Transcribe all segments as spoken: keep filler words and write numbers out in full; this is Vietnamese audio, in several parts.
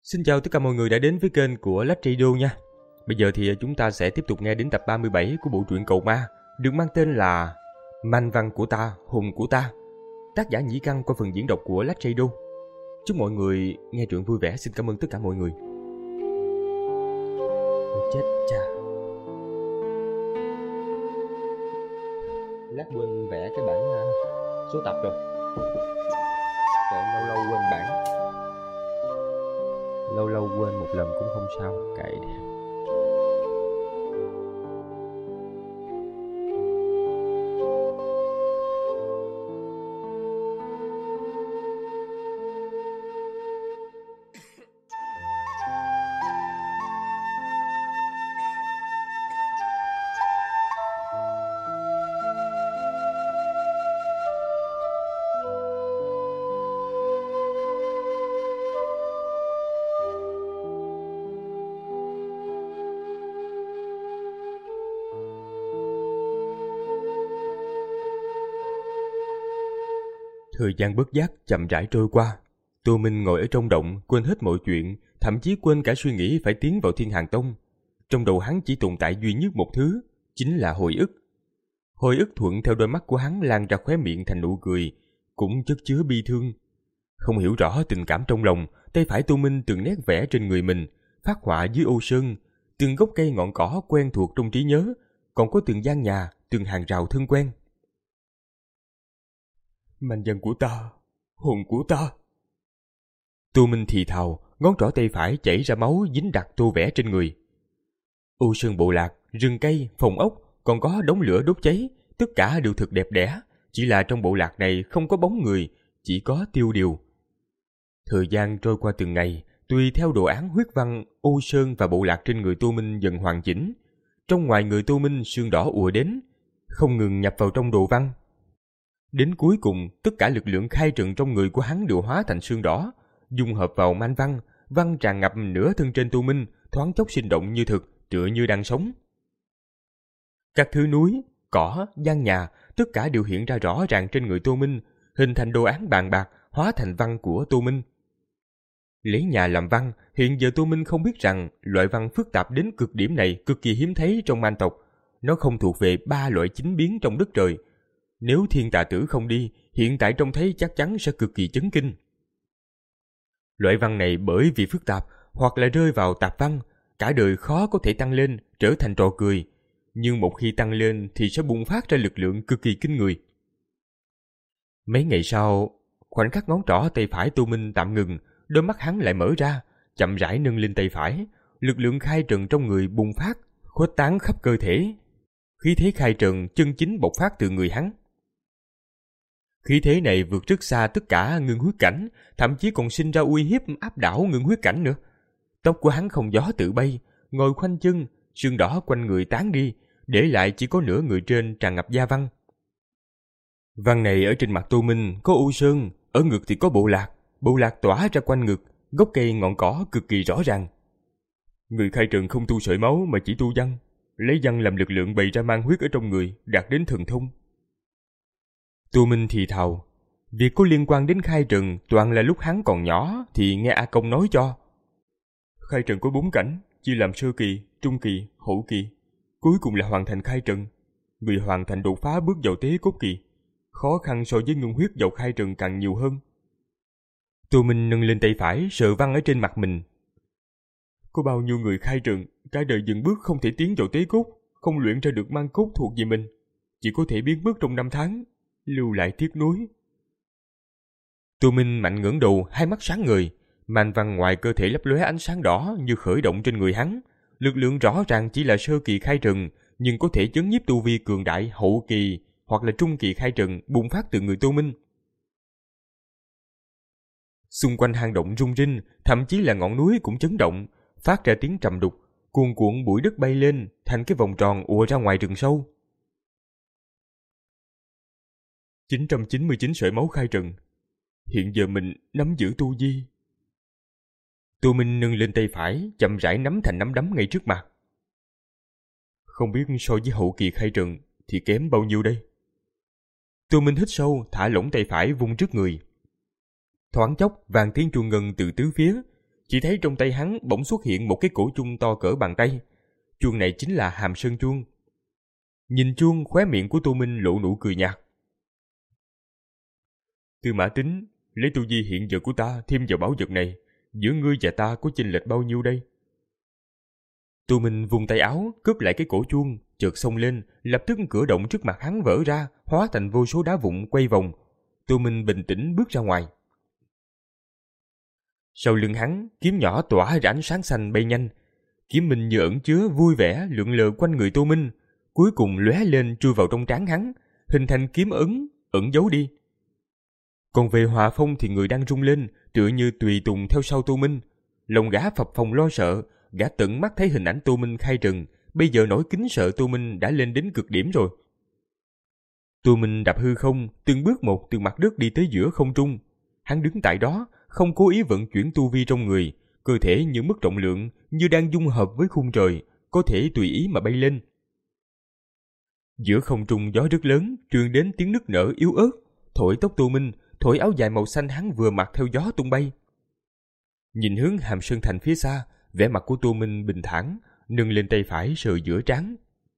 Xin chào tất cả mọi người đã đến với kênh của Lách Radio nha. Bây giờ thì chúng ta sẽ tiếp tục nghe đến tập ba mươi bảy của bộ truyện Cầu Ma, được mang tên là Man Văn của ta, hồn của ta. Tác giả Nhĩ Căn qua phần diễn đọc của Lách Radio. Chúc mọi người nghe truyện vui vẻ. Xin cảm ơn tất cả mọi người. Chết cha. Lát quên vẽ cái bản số tập rồi. Trời, lâu lâu quên bản. Lâu lâu quên một lần cũng không sao, kệ đi. Thời gian bất giác chậm rãi trôi qua. Tô Minh ngồi ở trong động, quên hết mọi chuyện, thậm chí quên cả suy nghĩ phải tiến vào Thiên Hàn Tông. Trong đầu hắn chỉ tồn tại duy nhất một thứ, chính là hồi ức. Hồi ức thuận theo đôi mắt của hắn lan ra khóe miệng thành nụ cười, cũng chất chứa bi thương. Không hiểu rõ tình cảm trong lòng, tay phải Tô Minh từng nét vẽ trên người mình, phát họa dưới ô sơn, từng gốc cây ngọn cỏ quen thuộc trong trí nhớ, còn có từng gian nhà, từng hàng rào thân quen. Man văn của ta, hồn của ta. Tô Minh thì thào, ngón trỏ tay phải chảy ra máu dính đặc tô vẽ trên người. Ô sơn bộ lạc, rừng cây, phòng ốc, còn có đống lửa đốt cháy, tất cả đều thật đẹp đẽ. Chỉ là trong bộ lạc này không có bóng người, chỉ có tiêu điều. Thời gian trôi qua từng ngày, tùy theo đồ án huyết văn, ô sơn và bộ lạc trên người Tô Minh dần hoàn chỉnh. Trong ngoài người Tô Minh sương đỏ ùa đến, không ngừng nhập vào trong đồ văn. Đến cuối cùng, tất cả lực lượng khai trận trong người của hắn đều hóa thành sương đỏ, dung hợp vào man văn, văn tràn ngập nửa thân trên Tô Minh, thoáng chốc sinh động như thực, tựa như đang sống. Các thứ núi, cỏ, gian nhà, tất cả đều hiện ra rõ ràng trên người Tô Minh, hình thành đồ án bàn bạc, hóa thành văn của Tô Minh. Lấy nhà làm văn, hiện giờ Tô Minh không biết rằng loại văn phức tạp đến cực điểm này cực kỳ hiếm thấy trong man tộc. Nó không thuộc về ba loại chính biến trong đất trời. Nếu Thiên Tà Tử không đi, hiện tại trông thấy chắc chắn sẽ cực kỳ chấn kinh. Loại văn này bởi vì phức tạp hoặc là rơi vào tạp văn, cả đời khó có thể tăng lên, trở thành trò cười. Nhưng một khi tăng lên thì sẽ bùng phát ra lực lượng cực kỳ kinh người. Mấy ngày sau, khoảnh khắc ngón trỏ tay phải Tô Minh tạm ngừng, đôi mắt hắn lại mở ra, chậm rãi nâng lên tay phải, lực lượng khai trần trong người bùng phát, khuếch tán khắp cơ thể. Khí thế khai trần chân chính bộc phát từ người hắn. Khí thế này vượt rất xa tất cả ngưng huyết cảnh, thậm chí còn sinh ra uy hiếp áp đảo ngưng huyết cảnh nữa. Tóc của hắn không gió tự bay, ngồi khoanh chân, sương đỏ quanh người tán đi, để lại chỉ có nửa người trên tràn ngập da văn. Văn này ở trên mặt Tô Minh có u sơn, ở ngực thì có bộ lạc, bộ lạc tỏa ra quanh ngực, gốc cây ngọn cỏ cực kỳ rõ ràng. Người khai trần không tu sợi máu mà chỉ tu văn, lấy văn làm lực lượng bày ra mang huyết ở trong người, đạt đến thần thông. Tô Minh thì thào, việc có liên quan đến khai trần toàn là lúc hắn còn nhỏ thì nghe A Công nói cho. Khai trần có bốn cảnh, chia làm sơ kỳ, trung kỳ, hậu kỳ, cuối cùng là hoàn thành khai trần. Người hoàn thành đột phá bước vào tế cốt kỳ, khó khăn so với ngưng huyết vào khai trần càng nhiều hơn. Tô Minh nâng lên tay phải sờ văn ở trên mặt mình. Có bao nhiêu người khai trần, cả đời dừng bước không thể tiến vào tế cốt, không luyện ra được mang cốt thuộc về mình, chỉ có thể biến mất trong năm tháng, lưu lại tiếc nuối. Tô Minh mạnh ngẩng đầu, hai mắt sáng ngời, man văn ngoài cơ thể lấp lóe ánh sáng đỏ như khởi động trên người hắn. Lực lượng rõ ràng chỉ là sơ kỳ khai trần, nhưng có thể chấn nhiếp tu vi cường đại hậu kỳ hoặc là trung kỳ khai trần bùng phát từ người Tô Minh. Xung quanh hang động rung rinh, thậm chí là ngọn núi cũng chấn động, phát ra tiếng trầm đục, cuồn cuộn bụi đất bay lên thành cái vòng tròn ùa ra ngoài rừng sâu. chín trăm chín mươi chín sợi máu khai trần. Hiện giờ mình nắm giữ tu vi. Tô Minh nâng lên tay phải, chậm rãi nắm thành nắm đấm ngay trước mặt. Không biết so với hậu kỳ khai trần thì kém bao nhiêu đây? Tô Minh hít sâu, thả lỏng tay phải vung trước người. Thoáng chốc vang tiếng chuông ngân từ tứ phía, Chỉ thấy trong tay hắn bỗng xuất hiện một cái cổ chuông to cỡ bàn tay. Chuông này chính là Hàm Sơn chuông. Nhìn chuông, khóe miệng của Tô Minh lộ nụ cười nhạt. Tư Mã Tín, lấy tu vi hiện giờ của ta thêm vào bảo vật này, giữa ngươi và ta có chênh lệch bao nhiêu đây? Tô Minh vùng tay áo, cướp lại cái cổ chuông, chợt xông lên, lập tức cửa động trước mặt hắn vỡ ra, hóa thành vô số đá vụn quay vòng. Tô Minh bình tĩnh bước ra ngoài. Sau lưng hắn, kiếm nhỏ tỏa ra ánh sáng xanh bay nhanh. Kiếm minh như ẩn chứa vui vẻ lượn lờ quanh người Tô Minh, cuối cùng lóe lên chui vào trong trán hắn, hình thành kiếm ấn, ẩn giấu đi. Còn về Hòa Phong thì người đang rung lên, tựa như tùy tùng theo sau Tô Minh. Lòng gã phập phồng lo sợ, gã tận mắt thấy hình ảnh Tô Minh khai trần, bây giờ nỗi kính sợ Tô Minh đã lên đến cực điểm rồi. Tô Minh đạp hư không, từng bước một từ mặt đất đi tới giữa không trung. Hắn đứng tại đó, không cố ý vận chuyển tu vi trong người, cơ thể như mất trọng lượng, như đang dung hợp với khung trời, có thể tùy ý mà bay lên. Giữa không trung gió rất lớn, truyền đến tiếng nức nở yếu ớt, thổi tóc Tô Minh, thổi áo dài màu xanh hắn vừa mặc theo gió tung bay. Nhìn hướng Hàm Sơn Thành phía xa, vẻ mặt của Tô Minh bình thản, nâng lên tay phải sờ giữa trán.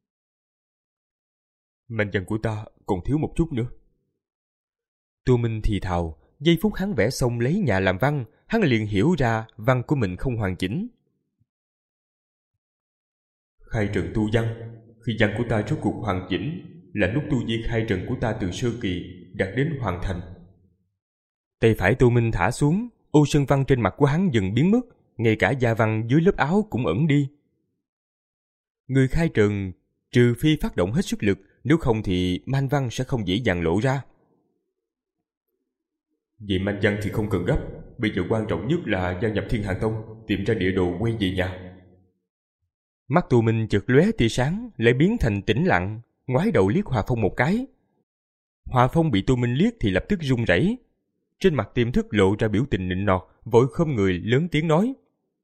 Manh văn của ta còn thiếu một chút nữa. Tô Minh thì thào, giây phút hắn vẽ xong lấy nhà làm văn, hắn liền hiểu ra văn của mình không hoàn chỉnh. Khai trần tu văn, khi văn của ta rốt cuộc hoàn chỉnh, là lúc tu vi khai trần của ta từ sơ kỳ đạt đến hoàn thành. Tay phải Tô Minh thả xuống, ô sơn văn trên mặt của hắn dần biến mất, ngay cả da văn dưới lớp áo cũng ẩn đi. Người khai trần trừ phi phát động hết sức lực, nếu không thì manh văn sẽ không dễ dàng lộ ra. Vậy manh văn thì không cần gấp, bây giờ quan trọng nhất là gia nhập Thiên Hàng Tông, tìm ra địa đồ quay về nhà. Mắt Tô Minh chợt lóe tia sáng, lại biến thành tĩnh lặng, ngoái đầu liếc Hòa Phong một cái. Hòa Phong bị Tô Minh liếc thì lập tức run rẩy, trên mặt tiềm thức lộ ra biểu tình nịnh nọt, vội khom người lớn tiếng nói: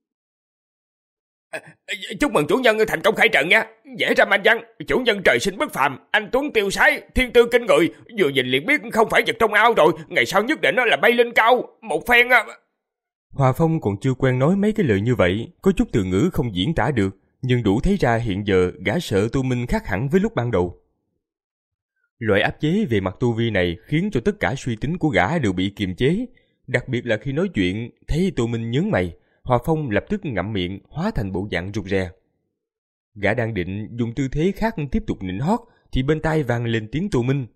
Chúc mừng chủ nhân thành công khai trận nha, vẽ ra manh văn, chủ nhân trời sinh bất phàm, anh tuấn tiêu sái, thiên tư kinh người, vừa nhìn liền biết không phải vật trong ao rồi, ngày sau nhất định là bay lên cao, một phen. Hòa Phong còn chưa quen nói mấy cái lời như vậy, có chút từ ngữ không diễn tả được, nhưng đủ thấy ra hiện giờ gã sợ Tô Minh khác hẳn với lúc ban đầu. Loại áp chế về mặt tu vi này khiến cho tất cả suy tính của gã đều bị kiềm chế, đặc biệt là khi nói chuyện thấy Tô Minh nhướng mày, Hòa Phong lập tức ngậm miệng hóa thành bộ dạng rụt rè. Gã đang định dùng tư thế khác tiếp tục nịnh hót thì bên tai vang lên tiếng Tô Minh: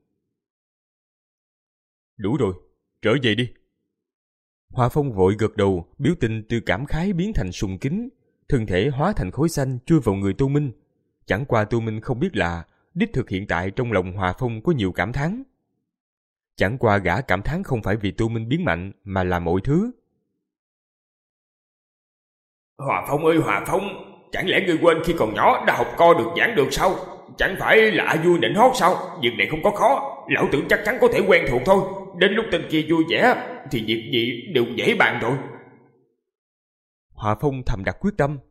Đủ rồi, trở về đi. Hòa Phong vội gật đầu, biểu tình từ cảm khái biến thành sùng kính, thân thể hóa thành khối xanh chui vào người Tô Minh. Chẳng qua Tô Minh không biết là đích thực hiện tại trong lòng Hòa Phong có nhiều cảm thán. Chẳng qua gã cảm thán không phải vì Tô Minh biến mạnh, mà là mọi thứ. Hòa Phong ơi Hòa Phong, chẳng lẽ ngươi quên khi còn nhỏ đã học co được giảng được sao? Chẳng phải là à vui nịnh hót sao? Việc này không có khó, lão tử chắc chắn có thể quen thuộc thôi. Đến lúc tên kia vui vẻ thì việc gì đều dễ bàn rồi. Hòa Phong thầm đặt quyết tâm.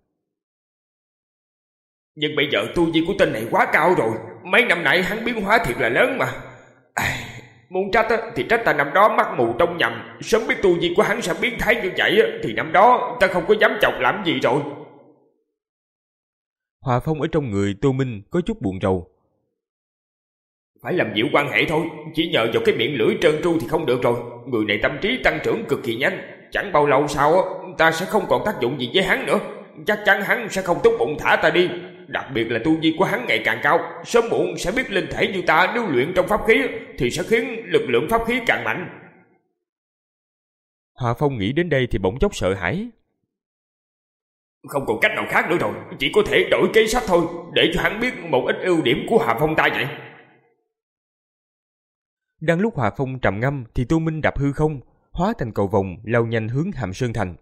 Nhưng bây giờ tu vi của tên này quá cao rồi, mấy năm nay hắn biến hóa thiệt là lớn mà. À, muốn trách thì trách ta năm đó mắt mù trông nhầm, sớm biết tu vi của hắn sẽ biến thái như vậy thì năm đó ta không có dám chọc làm gì rồi. Hòa Phong ở trong người Tô Minh có chút buồn rầu. Phải làm dịu quan hệ thôi, chỉ nhờ vào cái miệng lưỡi trơn tru thì không được rồi. Người này tâm trí tăng trưởng cực kỳ nhanh, chẳng bao lâu sau ta sẽ không còn tác dụng gì với hắn nữa. Chắc chắn hắn sẽ không tốt bụng thả ta đi. Đặc biệt là tu vi của hắn ngày càng cao, sớm muộn sẽ biết linh thể như ta nếu luyện trong pháp khí thì sẽ khiến lực lượng pháp khí càng mạnh. Hòa Phong nghĩ đến đây thì bỗng chốc sợ hãi. Không còn cách nào khác nữa rồi, chỉ có thể đổi kế sách thôi, để cho hắn biết một ít ưu điểm của Hòa Phong ta vậy. Đang lúc Hòa Phong trầm ngâm thì Tô Minh đạp hư không, hóa thành cầu vòng lao nhanh hướng Hàm Sơn Thành.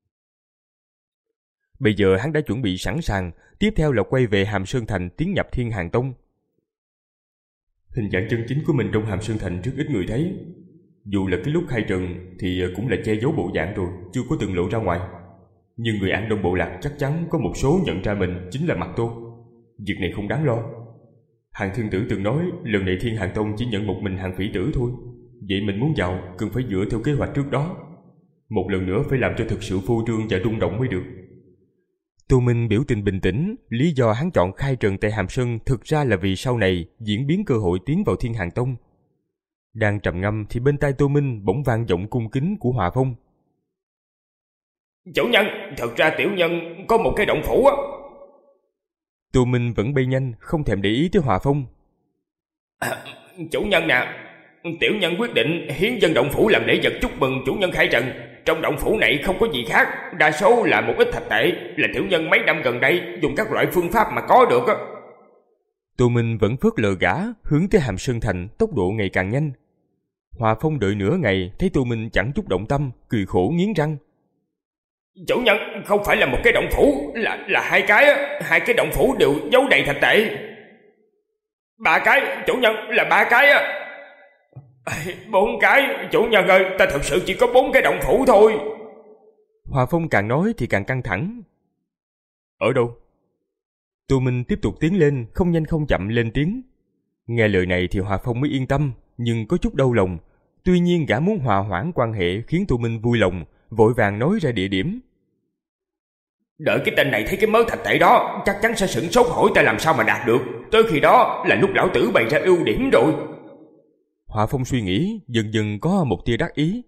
Bây giờ hắn đã chuẩn bị sẵn sàng, tiếp theo là quay về Hàm Sơn Thành tiến nhập Thiên Hàng Tông. Hình dạng chân chính của mình trong Hàm Sơn Thành rất ít người thấy. Dù là cái lúc khai trần thì cũng là che giấu bộ dạng rồi, chưa có từng lộ ra ngoài. Nhưng người An Đông bộ lạc chắc chắn có một số nhận ra mình chính là Mạc Tô. Việc này không đáng lo. Hàng Thiên Tử từng nói lần này Thiên Hàng Tông chỉ nhận một mình Hàng Phỉ Tử thôi. Vậy mình muốn vào cần phải dựa theo kế hoạch trước đó. Một lần nữa phải làm cho thực sự phô trương và rung động mới được. Tô Minh biểu tình bình tĩnh, lý do hắn chọn khai trần tại Hàm Sơn thực ra là vì sau này diễn biến cơ hội tiến vào Thiên Hàn Tông. Đang trầm ngâm thì bên tai Tô Minh bỗng vang giọng cung kính của Hòa Phong. Chủ nhân, thật ra tiểu nhân có một cái động phủ á. Tô Minh vẫn bay nhanh, không thèm để ý tới Hòa Phong. À, chủ nhân nè, tiểu nhân quyết định hiến dân động phủ làm lễ vật chúc mừng chủ nhân khai trần. Trong động phủ này không có gì khác, đa số là một ít thạch tệ, là tiểu nhân mấy năm gần đây dùng các loại phương pháp mà có được á. Tô Minh vẫn phớt lờ gã, hướng tới Hàm Sơn Thành, tốc độ ngày càng nhanh. Hòa Phong đợi nửa ngày, thấy Tô Minh chẳng chút động tâm, cười khổ nghiến răng. Chủ nhân, không phải là một cái động phủ, là là hai cái á, hai cái động phủ đều giấu đầy thạch tệ. Ba cái, chủ nhân, là ba cái á. Bốn cái, chủ nhân ơi, ta thật sự chỉ có bốn cái động phủ thôi. Hòa Phong càng nói thì càng căng thẳng. Ở đâu? Tô Minh tiếp tục tiến lên, không nhanh không chậm lên tiếng. Nghe lời này thì Hòa Phong mới yên tâm, nhưng có chút đau lòng. Tuy nhiên gã muốn hòa hoãn quan hệ khiến Tô Minh vui lòng, vội vàng nói ra địa điểm. Đợi cái tên này thấy cái mớ thạch tệ đó, chắc chắn sẽ sửng sốt hỏi ta làm sao mà đạt được. Tới khi đó là lúc lão tử bày ra ưu điểm rồi. Hòa Phong suy nghĩ, dần dần có một tia đắc ý.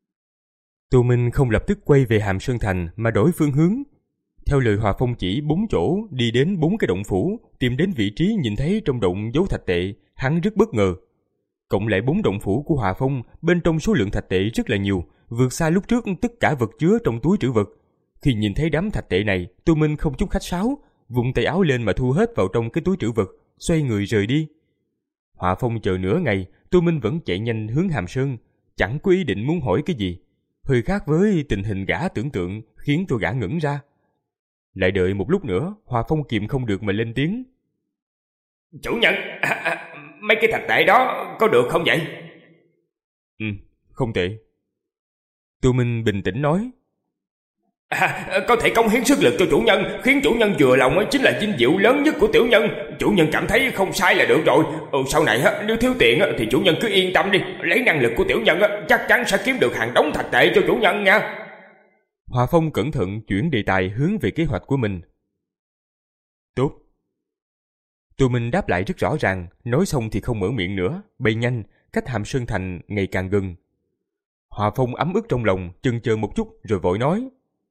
Tô Minh không lập tức quay về Hàm Sơn Thành mà đổi phương hướng. Theo lời Hòa Phong chỉ bốn chỗ, đi đến bốn cái động phủ, tìm đến vị trí nhìn thấy trong động dấu thạch tệ, hắn rất bất ngờ. Cộng lại bốn động phủ của Hòa Phong, bên trong số lượng thạch tệ rất là nhiều, vượt xa lúc trước tất cả vật chứa trong túi trữ vật. Khi nhìn thấy đám thạch tệ này, Tô Minh không chút khách sáo, vung tay áo lên mà thu hết vào trong cái túi trữ vật, xoay người rời đi. Hòa Phong chờ nửa ngày, Tô Minh vẫn chạy nhanh hướng Hàm Sơn, chẳng có ý định muốn hỏi cái gì. Hơi khác với tình hình gã tưởng tượng khiến tôi gã ngẩn ra. Lại đợi một lúc nữa, Hòa Phong kìm không được mà lên tiếng. Chủ nhân, à, à, mấy cái thạch tệ đó có được không vậy? Ừ, không tệ. Tô Minh bình tĩnh nói. À, có thể cống hiến sức lực cho chủ nhân, khiến chủ nhân vừa lòng chính là vinh diệu lớn nhất của tiểu nhân. Chủ nhân cảm thấy không sai là được rồi. Ừ, sau này nếu thiếu tiền thì chủ nhân cứ yên tâm đi, lấy năng lực của tiểu nhân chắc chắn sẽ kiếm được hàng đống thạch tệ cho chủ nhân nha. Hòa Phong cẩn thận chuyển đề tài hướng về kế hoạch của mình. Tốt. Tô Minh đáp lại rất rõ ràng, nói xong thì không mở miệng nữa, bay nhanh, cách Hàm Sơn Thành ngày càng gần. Hòa Phong ấm ức trong lòng, chần chờ một chút rồi vội nói.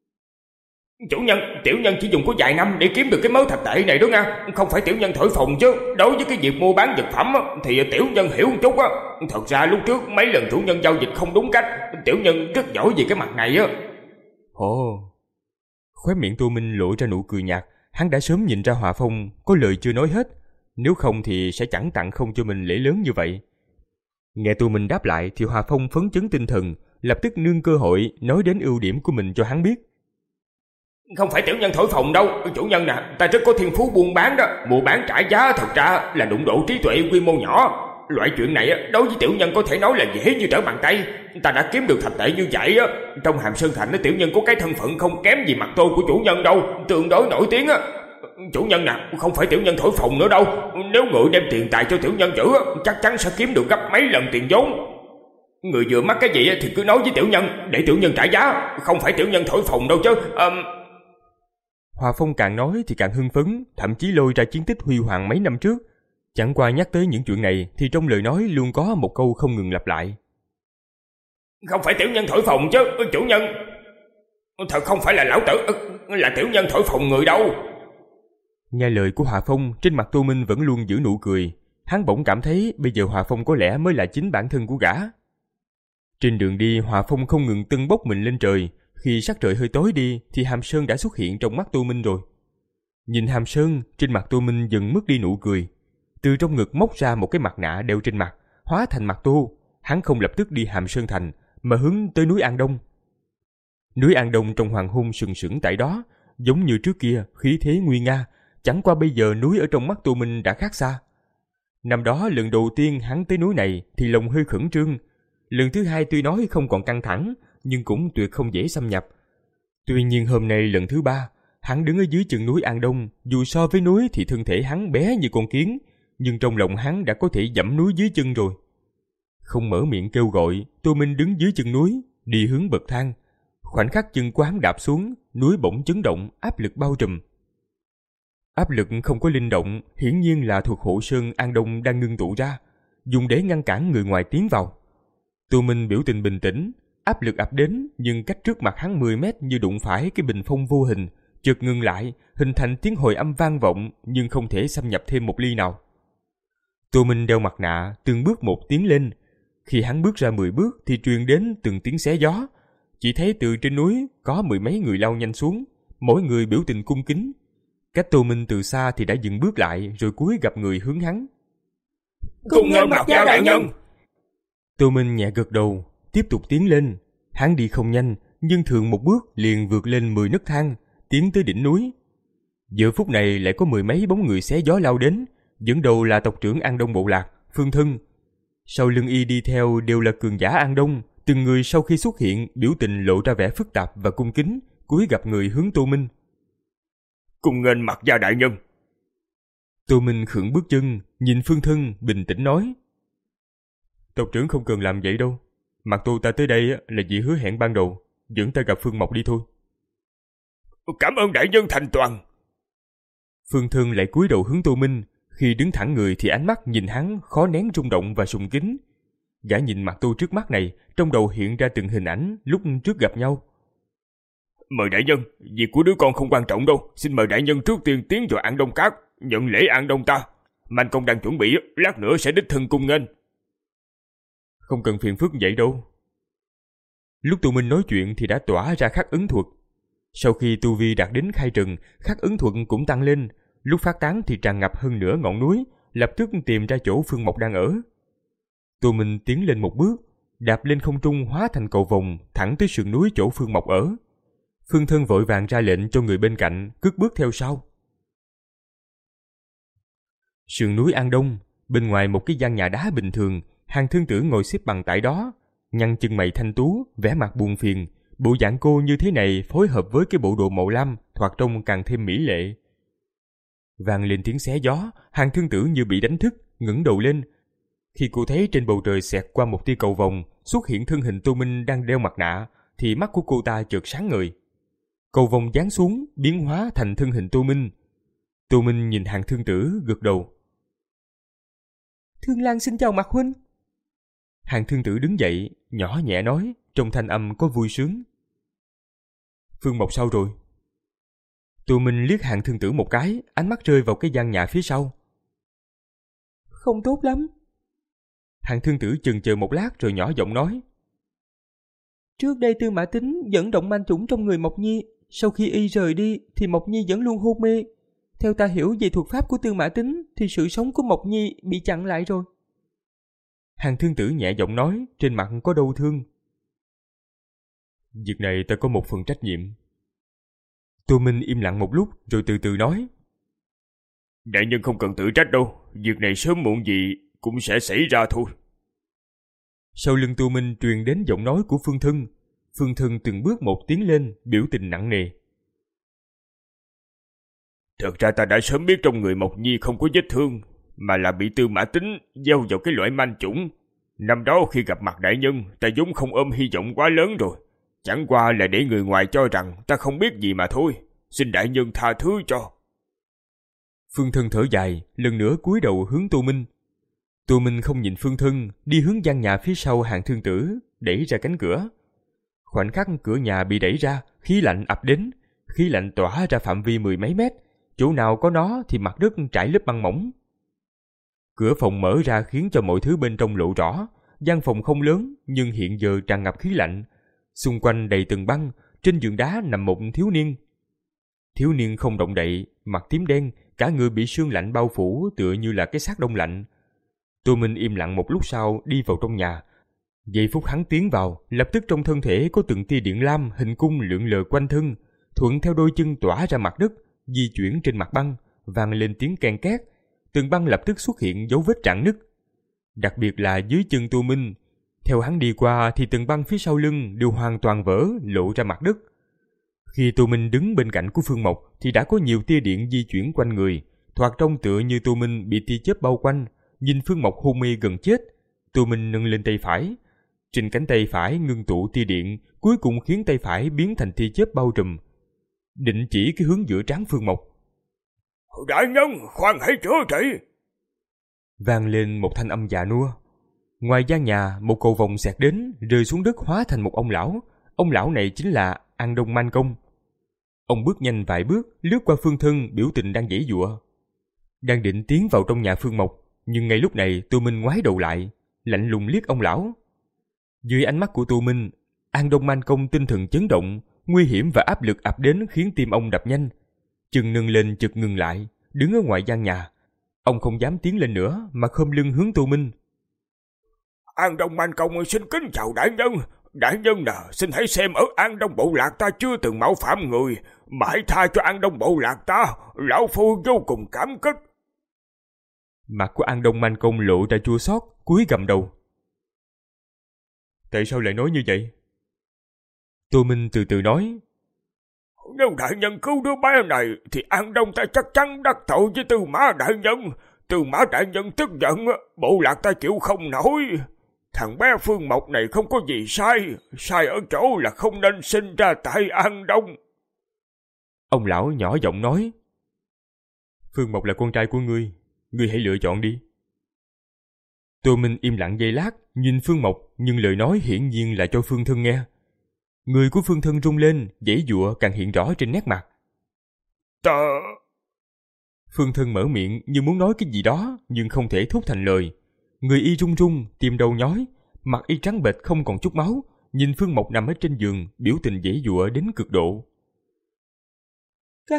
Chủ nhân, tiểu nhân chỉ dùng có vài năm để kiếm được cái mớ thạch tệ này đó nha. Không phải tiểu nhân thổi phồng chứ. Đối với cái việc mua bán vật phẩm thì tiểu nhân hiểu một chút á. Thật ra lúc trước mấy lần chủ nhân giao dịch không đúng cách, tiểu nhân rất giỏi về cái mặt này á. Ồ. Khóe miệng Tô Minh lộ ra nụ cười nhạt. Hắn đã sớm nhìn ra Hòa Phong có lời chưa nói hết, nếu không thì sẽ chẳng tặng không cho mình lễ lớn như vậy. Nghe Tô Minh đáp lại thì Hòa Phong phấn chấn tinh thần, lập tức nương cơ hội nói đến ưu điểm của mình cho hắn biết. Không phải tiểu nhân thổi phồng đâu, chủ nhân nè, ta rất có thiên phú buôn bán đó. Mua bán trả giá thật ra là đụng độ trí tuệ quy mô nhỏ. Loại chuyện này đối với tiểu nhân có thể nói là dễ như trở bàn tay. Ta đã kiếm được thạch tệ như vậy á, trong Hàm Sơn Thành tiểu nhân có cái thân phận không kém gì mặt tôi của chủ nhân đâu, tương đối nổi tiếng á. Chủ nhân nè, không phải tiểu nhân thổi phồng nữa đâu. Nếu người đem tiền tài cho tiểu nhân giữ, chắc chắn sẽ kiếm được gấp mấy lần tiền vốn. Người vừa mắc cái gì thì cứ nói với tiểu nhân, để tiểu nhân trả giá. Không phải tiểu nhân thổi phồng đâu chứ. um... Hòa Phong càng nói thì càng hưng phấn, thậm chí lôi ra chiến tích huy hoàng mấy năm trước. Chẳng qua nhắc tới những chuyện này thì trong lời nói luôn có một câu không ngừng lặp lại. Không phải tiểu nhân thổi phồng chứ, chủ nhân. Thật không phải là lão tử, là tiểu nhân thổi phồng người đâu. Nghe lời của Hòa Phong, trên mặt Tô Minh vẫn luôn giữ nụ cười. Hắn bỗng cảm thấy bây giờ Hòa Phong có lẽ mới là chính bản thân của gã. Trên đường đi, Hòa Phong không ngừng tưng bốc mình lên trời. Khi sắc trời hơi tối đi thì Hàm Sơn đã xuất hiện trong mắt Tô Minh rồi. Nhìn Hàm Sơn, trên mặt Tô Minh dần mất đi nụ cười. Từ trong ngực móc ra một cái mặt nạ đeo trên mặt, hóa thành mặt tô. Hắn không lập tức đi Hàm Sơn Thành mà hướng tới núi An Đông. Núi An Đông trong hoàng hôn sừng sững tại đó, giống như trước kia khí thế nguy nga. Chẳng qua bây giờ núi ở trong mắt Tô Minh đã khác xa. Năm đó lần đầu tiên hắn tới núi này thì lòng hơi khẩn trương. Lần thứ hai tuy nói không còn căng thẳng, nhưng cũng tuyệt không dễ xâm nhập. Tuy nhiên hôm nay lần thứ ba, hắn đứng ở dưới chân núi An Đông, dù so với núi thì thân thể hắn bé như con kiến, nhưng trong lòng hắn đã có thể dẫm núi dưới chân rồi. Không mở miệng kêu gọi, Tô Minh đứng dưới chân núi, đi hướng bậc thang. Khoảnh khắc chân của hắn đạp xuống, núi bỗng chấn động, áp lực bao trùm. Áp lực không có linh động, hiển nhiên là thuộc hộ sơn An Đông đang ngưng tụ ra, dùng để ngăn cản người ngoài tiến vào. Tô Minh biểu tình bình tĩnh, áp lực ập đến nhưng cách trước mặt hắn mười mét như đụng phải cái bình phong vô hình, chợt ngừng lại, hình thành tiếng hồi âm vang vọng nhưng không thể xâm nhập thêm một ly nào. Tô Minh đeo mặt nạ, từng bước một tiến lên. Khi hắn bước ra mười bước thì truyền đến từng tiếng xé gió. Chỉ thấy từ trên núi có mười mấy người lao nhanh xuống, mỗi người biểu tình cung kính. Cách Tô Minh từ xa thì đã dừng bước lại rồi cúi gặp người hướng hắn. Cùng nghênh Mạc Gia đại nhân. Tô Minh nhẹ gật đầu, tiếp tục tiến lên. Hắn đi không nhanh, nhưng thường một bước liền vượt lên mười nấc thang, tiến tới đỉnh núi. Giờ phút này lại có mười mấy bóng người xé gió lao đến, dẫn đầu là tộc trưởng An Đông bộ lạc, Phương Thân. Sau lưng y đi theo đều là cường giả An Đông, từng người sau khi xuất hiện biểu tình lộ ra vẻ phức tạp và cung kính, cúi gặp người hướng Tô Minh. Cùng nghênh Mạc Gia đại nhân. Tô Minh khựng bước chân, nhìn Phương Thân bình tĩnh nói. Tộc trưởng không cần làm vậy đâu. Mặc Tô ta tới đây là vì hứa hẹn ban đầu, dẫn ta gặp Phương Mộc đi thôi. Cảm ơn đại nhân thành toàn. Phương Thân lại cúi đầu hướng Tô Minh, khi đứng thẳng người thì ánh mắt nhìn hắn khó nén rung động và sùng kính. Gã nhìn mặt Tô trước mắt này, trong đầu hiện ra từng hình ảnh lúc trước gặp nhau. Mời đại nhân, việc của đứa con không quan trọng đâu, xin mời đại nhân trước tiên tiến vào An Đông Cát, nhận lễ An Đông ta. Mạnh công đang chuẩn bị, lát nữa sẽ đích thân cung nghênh. Không cần phiền phức vậy đâu. Lúc Tô Minh nói chuyện thì đã tỏa ra khắc ấn thuật. Sau khi tu vi đạt đến khai trần, khắc ấn thuật cũng tăng lên, lúc phát tán thì tràn ngập hơn nửa ngọn núi, lập tức tìm ra chỗ Phương Mộc đang ở. Tô Minh tiến lên một bước, đạp lên không trung hóa thành cầu vồng thẳng tới sườn núi chỗ Phương Mộc ở. Phương Thân vội vàng ra lệnh cho người bên cạnh cất bước theo sau. Sườn núi An Đông, bên ngoài một cái gian nhà đá bình thường, Hàng Thương Tử ngồi xếp bằng tại đó, nhăn chân mày thanh tú, vẻ mặt buồn phiền. Bộ dạng cô như thế này phối hợp với cái bộ đồ màu lam thoạt trông càng thêm mỹ lệ. Vang lên tiếng xé gió, Hàng Thương Tử như bị đánh thức, ngẩng đầu lên. Khi cô thấy trên bầu trời xẹt qua một tia cầu vồng, xuất hiện thân hình Tô Minh đang đeo mặt nạ, thì mắt của cô ta chợt sáng ngời. Cầu vồng giáng xuống, biến hóa thành thân hình Tô Minh. Tô Minh nhìn Hàng Thương Tử gật đầu. Thương Lan xin chào Mạc huynh. Hàng Thương Tử đứng dậy, nhỏ nhẹ nói, trong thanh âm có vui sướng. Phương Mộc sao rồi? Tô Minh liếc Hàng Thương Tử một cái, ánh mắt rơi vào cái gian nhà phía sau. Không tốt lắm. Hàng Thương Tử chần chờ một lát rồi nhỏ giọng nói. Trước đây Tư Mã Tính dẫn động manh chủng trong người Mộc Nhi, sau khi y rời đi thì Mộc Nhi vẫn luôn hôn mê. Theo ta hiểu về thuật pháp của Tư Mã Tính thì sự sống của Mộc Nhi bị chặn lại rồi. Hàng Thương Tử nhẹ giọng nói, trên mặt có đau thương. Việc này ta có một phần trách nhiệm. Tô Minh im lặng một lúc rồi từ từ nói. Đại nhân không cần tự trách đâu, việc này sớm muộn gì cũng sẽ xảy ra thôi. Sau lưng Tô Minh truyền đến giọng nói của Phương Thân. Phương Thân từng bước một tiến lên, biểu tình nặng nề. Thật ra ta đã sớm biết trong người Mộc Nhi không có vết thương, mà là bị Tư Mã Tính gieo vào cái loại manh chủng. Năm đó khi gặp mặt đại nhân, ta vốn không ôm hy vọng quá lớn rồi. Chẳng qua là để người ngoài cho rằng ta không biết gì mà thôi. Xin đại nhân tha thứ cho. Phương Thân thở dài, lần nữa cúi đầu hướng Tô Minh. Tô Minh không nhìn Phương Thân, đi hướng gian nhà phía sau Hàng Thương Tử, đẩy ra cánh cửa. Khoảnh khắc cửa nhà bị đẩy ra, khí lạnh ập đến. Khí lạnh tỏa ra phạm vi mười mấy mét. Chỗ nào có nó thì mặt đất trải lớp băng mỏng. Cửa phòng mở ra khiến cho mọi thứ bên trong lộ rõ. Gian phòng không lớn nhưng hiện giờ tràn ngập khí lạnh. Xung quanh đầy tầng băng, trên giường đá nằm một thiếu niên. Thiếu niên không động đậy, mặt tím đen, cả người bị sương lạnh bao phủ tựa như là cái xác đông lạnh. Tô Minh im lặng một lúc sau đi vào trong nhà. Giây phút hắn tiến vào, lập tức trong thân thể có từng tia điện lam hình cung lượn lờ quanh thân, thuận theo đôi chân tỏa ra mặt đất, di chuyển trên mặt băng, vang lên tiếng ken két. Tường băng lập tức xuất hiện dấu vết rạn nứt. Đặc biệt là dưới chân Tô Minh, theo hắn đi qua thì tường băng phía sau lưng đều hoàn toàn vỡ, lộ ra mặt đất. Khi Tô Minh đứng bên cạnh của Phương Mộc thì đã có nhiều tia điện di chuyển quanh người, thoạt trông tựa như Tô Minh bị tia chớp bao quanh. Nhìn Phương Mộc hôn mê gần chết, Tô Minh nâng lên tay phải, Trên cánh tay phải ngưng tụ tia điện, cuối cùng khiến tay phải biến thành tia chớp bao trùm. Định chỉ cái hướng giữa trán Phương Mộc. Đại nhân, khoan hãy chữa trị. Vang lên một thanh âm già nua. Ngoài gian nhà, một cầu vồng xẹt đến, rơi xuống đất hóa thành một ông lão. Ông lão này chính là An Đông Man Công. Ông bước nhanh vài bước, lướt qua Phương Thân biểu tình đang giãy giụa. Đang định tiến vào trong nhà Phương Mộc, nhưng ngay lúc này Tô Minh ngoái đầu lại, lạnh lùng liếc ông lão. Dưới ánh mắt của Tô Minh, An Đông Man Công tinh thần chấn động, nguy hiểm và áp lực ập đến khiến tim ông đập nhanh. Chân nâng lên chợt ngừng lại, đứng ở ngoài gian nhà. Ông không dám tiến lên nữa mà khom lưng hướng Tô Minh. An Đông Man Công xin kính chào đại nhân. Đại nhân nè, xin hãy xem ở An Đông Bộ Lạc ta chưa từng mạo phạm người, mà hãy tha cho An Đông Bộ Lạc ta, lão phu vô cùng cảm kích. Mặt của An Đông Man Công lộ ra chua xót, cúi gằm đầu. Tại sao lại nói như vậy? Tô Minh từ từ nói. Nếu đại nhân cứu đứa bé này, thì An Đông ta chắc chắn đắc tội với Tư Mã đại nhân. Tư Mã đại nhân tức giận, bộ lạc ta chịu không nổi. Thằng bé Phương Mộc này không có gì sai, sai ở chỗ là không nên sinh ra tại An Đông. Ông lão nhỏ giọng nói. Phương Mộc là con trai của ngươi, ngươi hãy lựa chọn đi. Tô Minh im lặng giây lát, nhìn Phương Mộc, nhưng lời nói hiển nhiên là cho Phương Thân nghe. Người của Phương Thân rung lên, giãy giụa càng hiện rõ trên nét mặt. Ta... Phương Thân mở miệng như muốn nói cái gì đó, nhưng không thể thốt thành lời. Người y run run, tim đau nhói, mặt y trắng bệch không còn chút máu, nhìn Phương Mộc nằm ở trên giường, biểu tình giãy giụa đến cực độ. Ca...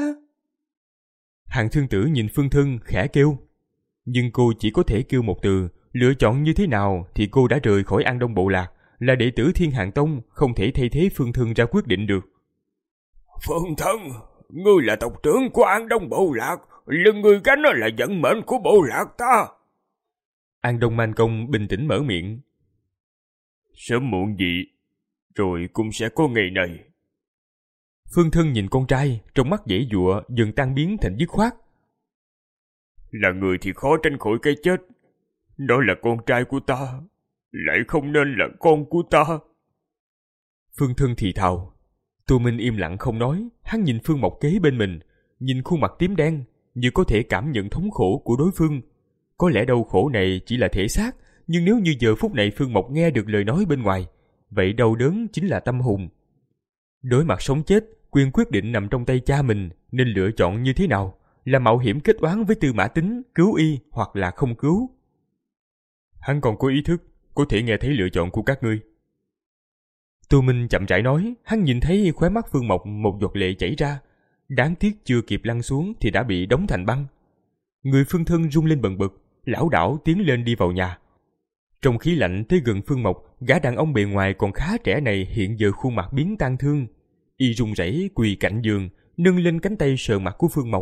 Hạng Thương Tử nhìn Phương Thân khẽ kêu. Nhưng cô chỉ có thể kêu một từ, lựa chọn như thế nào thì cô đã rời khỏi An Đông Bộ Lạc, là đệ tử Thiên Hạng Tông, không thể thay thế Phương Thân ra quyết định được. Phương Thân, ngươi là tộc trưởng của An Đông Bộ Lạc, lưng ngươi gánh là vận mệnh của bộ lạc ta. An Đông Man Công bình tĩnh mở miệng. Sớm muộn gì, rồi cũng sẽ có ngày này. Phương Thân nhìn con trai, trong mắt giãy giụa dần tan biến thành dứt khoát. Là người thì khó tránh khỏi cái chết. Đó là con trai của ta, lại không nên là con của ta. Phương Thân thì thào. Tô Minh im lặng không nói, hắn nhìn Phương Mộc kế bên mình, nhìn khuôn mặt tím đen, như có thể cảm nhận thống khổ của đối phương. Có lẽ đau khổ này chỉ là thể xác, nhưng nếu như giờ phút này Phương Mộc nghe được lời nói bên ngoài, vậy đau đớn chính là tâm hồn. Đối mặt sống chết, quyền quyết định nằm trong tay cha mình, nên lựa chọn như thế nào, là mạo hiểm kết oán với Tư Mã Tính, cứu y hoặc là không cứu. Hắn còn có ý thức, có thể nghe thấy lựa chọn của các ngươi. Tô Minh chậm rãi nói, hắn nhìn thấy khóe mắt Phương Mộc một giọt lệ chảy ra, đáng tiếc chưa kịp lăn xuống thì đã bị đóng thành băng. Người Phương Thân rung lên bần bật, lảo đảo tiến lên đi vào nhà. Trong khí lạnh tới gần Phương Mộc, gã đàn ông bề ngoài còn khá trẻ này hiện giờ khuôn mặt biến tang thương, y run rẩy quỳ cạnh giường, nâng lên cánh tay sờ mặt của Phương Mộc.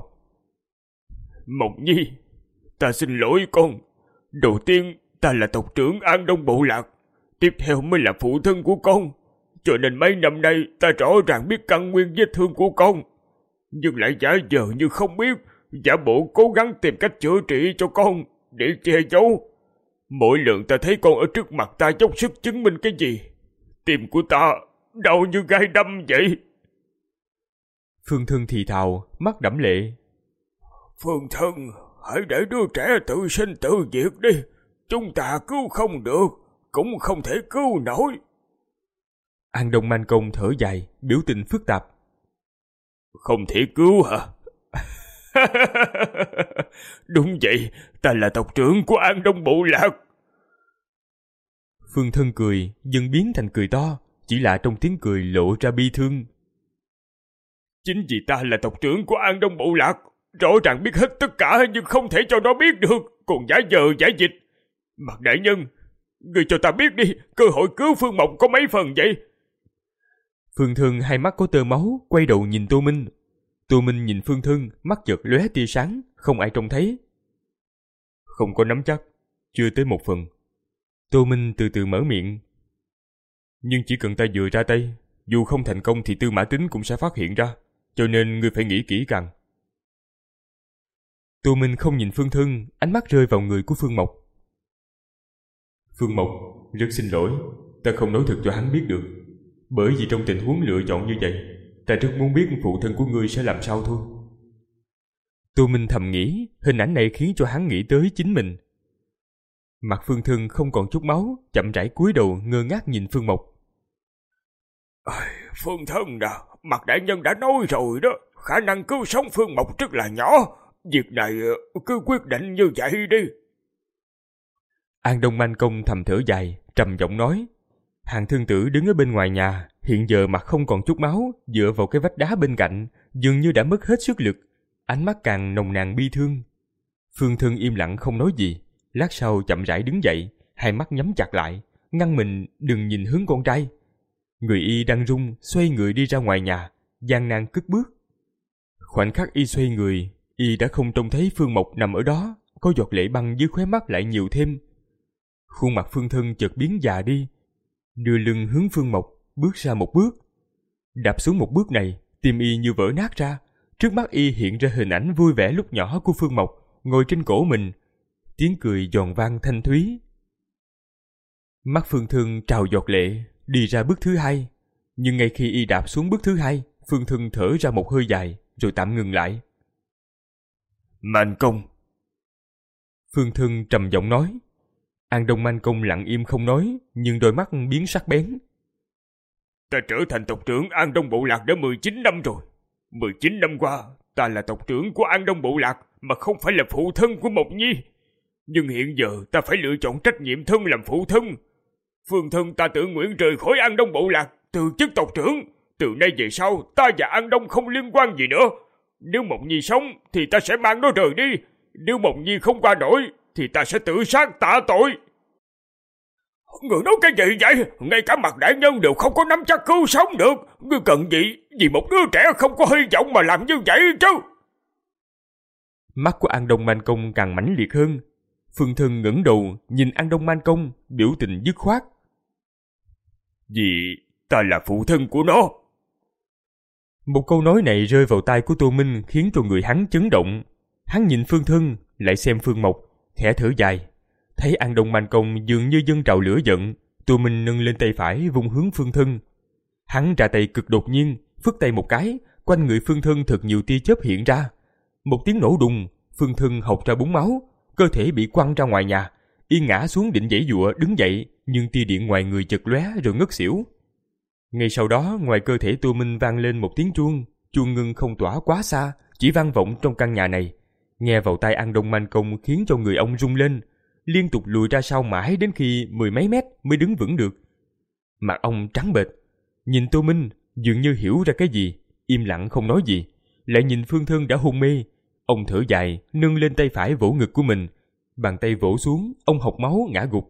Mộc Nhi, ta xin lỗi con. Đầu tiên ta là tộc trưởng An Đông Bộ Lạc, tiếp theo mới là phụ thân của con, cho nên mấy năm nay ta rõ ràng biết căn nguyên vết thương của con, nhưng lại giả vờ như không biết, giả bộ cố gắng tìm cách chữa trị cho con để che giấu. Mỗi lần ta thấy con ở trước mặt ta dốc sức chứng minh cái gì, tim của ta đau như gai đâm vậy. Phương Thân thì thào, mắt đẫm lệ. Phương Thân, hãy để đứa trẻ tự sinh tự diệt đi. Chúng ta cứu không được, cũng không thể cứu nổi. An Đông Man Công thở dài, biểu tình phức tạp. Không thể cứu hả? Đúng vậy, ta là tộc trưởng của An Đông Bộ Lạc. Phương Thân cười, dần biến thành cười to, chỉ là trong tiếng cười lộ ra bi thương. Chính vì ta là tộc trưởng của An Đông Bộ Lạc, rõ ràng biết hết tất cả nhưng không thể cho nó biết được, còn giả vờ giả dịch. Mặt đại nhân, người cho ta biết đi, cơ hội cứu Phương Mộc có mấy phần vậy? Phương Thân hai mắt có tơ máu, quay đầu nhìn Tô Minh. Tô Minh nhìn Phương Thân, mắt chợt lóe tia sáng, không ai trông thấy. Không có nắm chắc, chưa tới một phần. Tô Minh từ từ mở miệng. Nhưng chỉ cần ta vừa ra tay, dù không thành công thì Tư Mã Tính cũng sẽ phát hiện ra, cho nên ngươi phải nghĩ kỹ càng. Tô Minh không nhìn Phương Thân, ánh mắt rơi vào người của Phương Mộc. Phương Mộc, rất xin lỗi, ta không nói thật cho hắn biết được. Bởi vì trong tình huống lựa chọn như vậy, ta rất muốn biết phụ thân của ngươi sẽ làm sao thôi. Tô Minh thầm nghĩ, hình ảnh này khiến cho hắn nghĩ tới chính mình. Mặt Phương Thân không còn chút máu, chậm rãi cúi đầu ngơ ngác nhìn Phương Mộc. Phương Thân à, Mặt đại nhân đã nói rồi đó, khả năng cứu sống Phương Mộc rất là nhỏ. Việc này cứ quyết định như vậy đi. An Đông Man Công thầm thở dài, trầm giọng nói. Hàng thương tử đứng ở bên ngoài nhà, hiện giờ mặt không còn chút máu, dựa vào cái vách đá bên cạnh, dường như đã mất hết sức lực, ánh mắt càng nồng nàn bi thương. Phương Thân im lặng không nói gì, lát sau chậm rãi đứng dậy, hai mắt nhắm chặt lại, ngăn mình đừng nhìn hướng con trai. Người y đang run, xoay người đi ra ngoài nhà, gian nan cất bước. Khoảnh khắc y xoay người, y đã không trông thấy Phương Mộc nằm ở đó, có giọt lệ băng dưới khóe mắt lại nhiều thêm. Khuôn mặt Phương Thân chợt biến già đi, đưa lưng hướng Phương Mộc, bước ra một bước. Đạp xuống một bước này, tim y như vỡ nát ra. Trước mắt y hiện ra hình ảnh vui vẻ lúc nhỏ của Phương Mộc, ngồi trên cổ mình. Tiếng cười giòn vang thanh thúy. Mắt Phương Thân trào giọt lệ, đi ra bước thứ hai. Nhưng ngay khi y đạp xuống bước thứ hai, Phương Thân thở ra một hơi dài, rồi tạm ngừng lại. Man Công. Phương Thân trầm giọng nói. An Đông Man Công lặng im không nói, nhưng đôi mắt biến sắc bén. Ta trở thành tộc trưởng An Đông Bộ Lạc đã mười chín năm rồi. mười chín năm qua, ta là tộc trưởng của An Đông Bộ Lạc, mà không phải là phụ thân của Mộc Nhi. Nhưng hiện giờ ta phải lựa chọn trách nhiệm thân làm phụ thân. Phương thân ta tự nguyện rời khỏi An Đông Bộ Lạc, từ chức tộc trưởng. Từ nay về sau, ta và An Đông không liên quan gì nữa. Nếu Mộc Nhi sống, thì ta sẽ mang nó rời đi. Nếu Mộc Nhi không qua nổi, thì ta sẽ tự sát tạ tội. Người nói cái gì vậy? Ngay cả Mặt đại nhân đều không có nắm chắc cứu sống được. Ngươi cần gì? Vì một đứa trẻ không có hy vọng mà làm như vậy chứ? Mắt của An Đông Man Công càng mãnh liệt hơn. Phương Thân ngẩng đầu nhìn An Đông Man Công, biểu tình dứt khoát. Vì ta là phụ thân của nó. Một câu nói này rơi vào tai của Tô Minh khiến cho người hắn chấn động. Hắn nhìn Phương Thân, lại xem Phương Mộc, khẽ thở dài. Thấy An Đông Man Công dường như dâng trào lửa giận, Tô Minh nâng lên tay phải vung hướng Phương Thân. Hắn ra tay cực đột nhiên, phất tay một cái, quanh người Phương Thân thật nhiều tia chớp hiện ra. Một tiếng nổ đùng, Phương Thân hộc ra búng máu, cơ thể bị quăng ra ngoài nhà, y ngã xuống định giãy giụa đứng dậy, nhưng tia điện ngoài người chật lóe rồi ngất xỉu. Ngay sau đó, ngoài cơ thể Tô Minh vang lên một tiếng chuông, chuông ngưng không tỏa quá xa, chỉ vang vọng trong căn nhà này. Nghe vào tai An Đông Man Công khiến cho người ông rung lên, liên tục lùi ra sau mãi đến khi mười mấy mét mới đứng vững được. Mặt ông trắng bệch, nhìn Tô Minh dường như hiểu ra cái gì, im lặng không nói gì, lại nhìn Phương Thân đã hôn mê. Ông thở dài, nâng lên tay phải vỗ ngực của mình, bàn tay vỗ xuống, ông hộc máu ngã gục.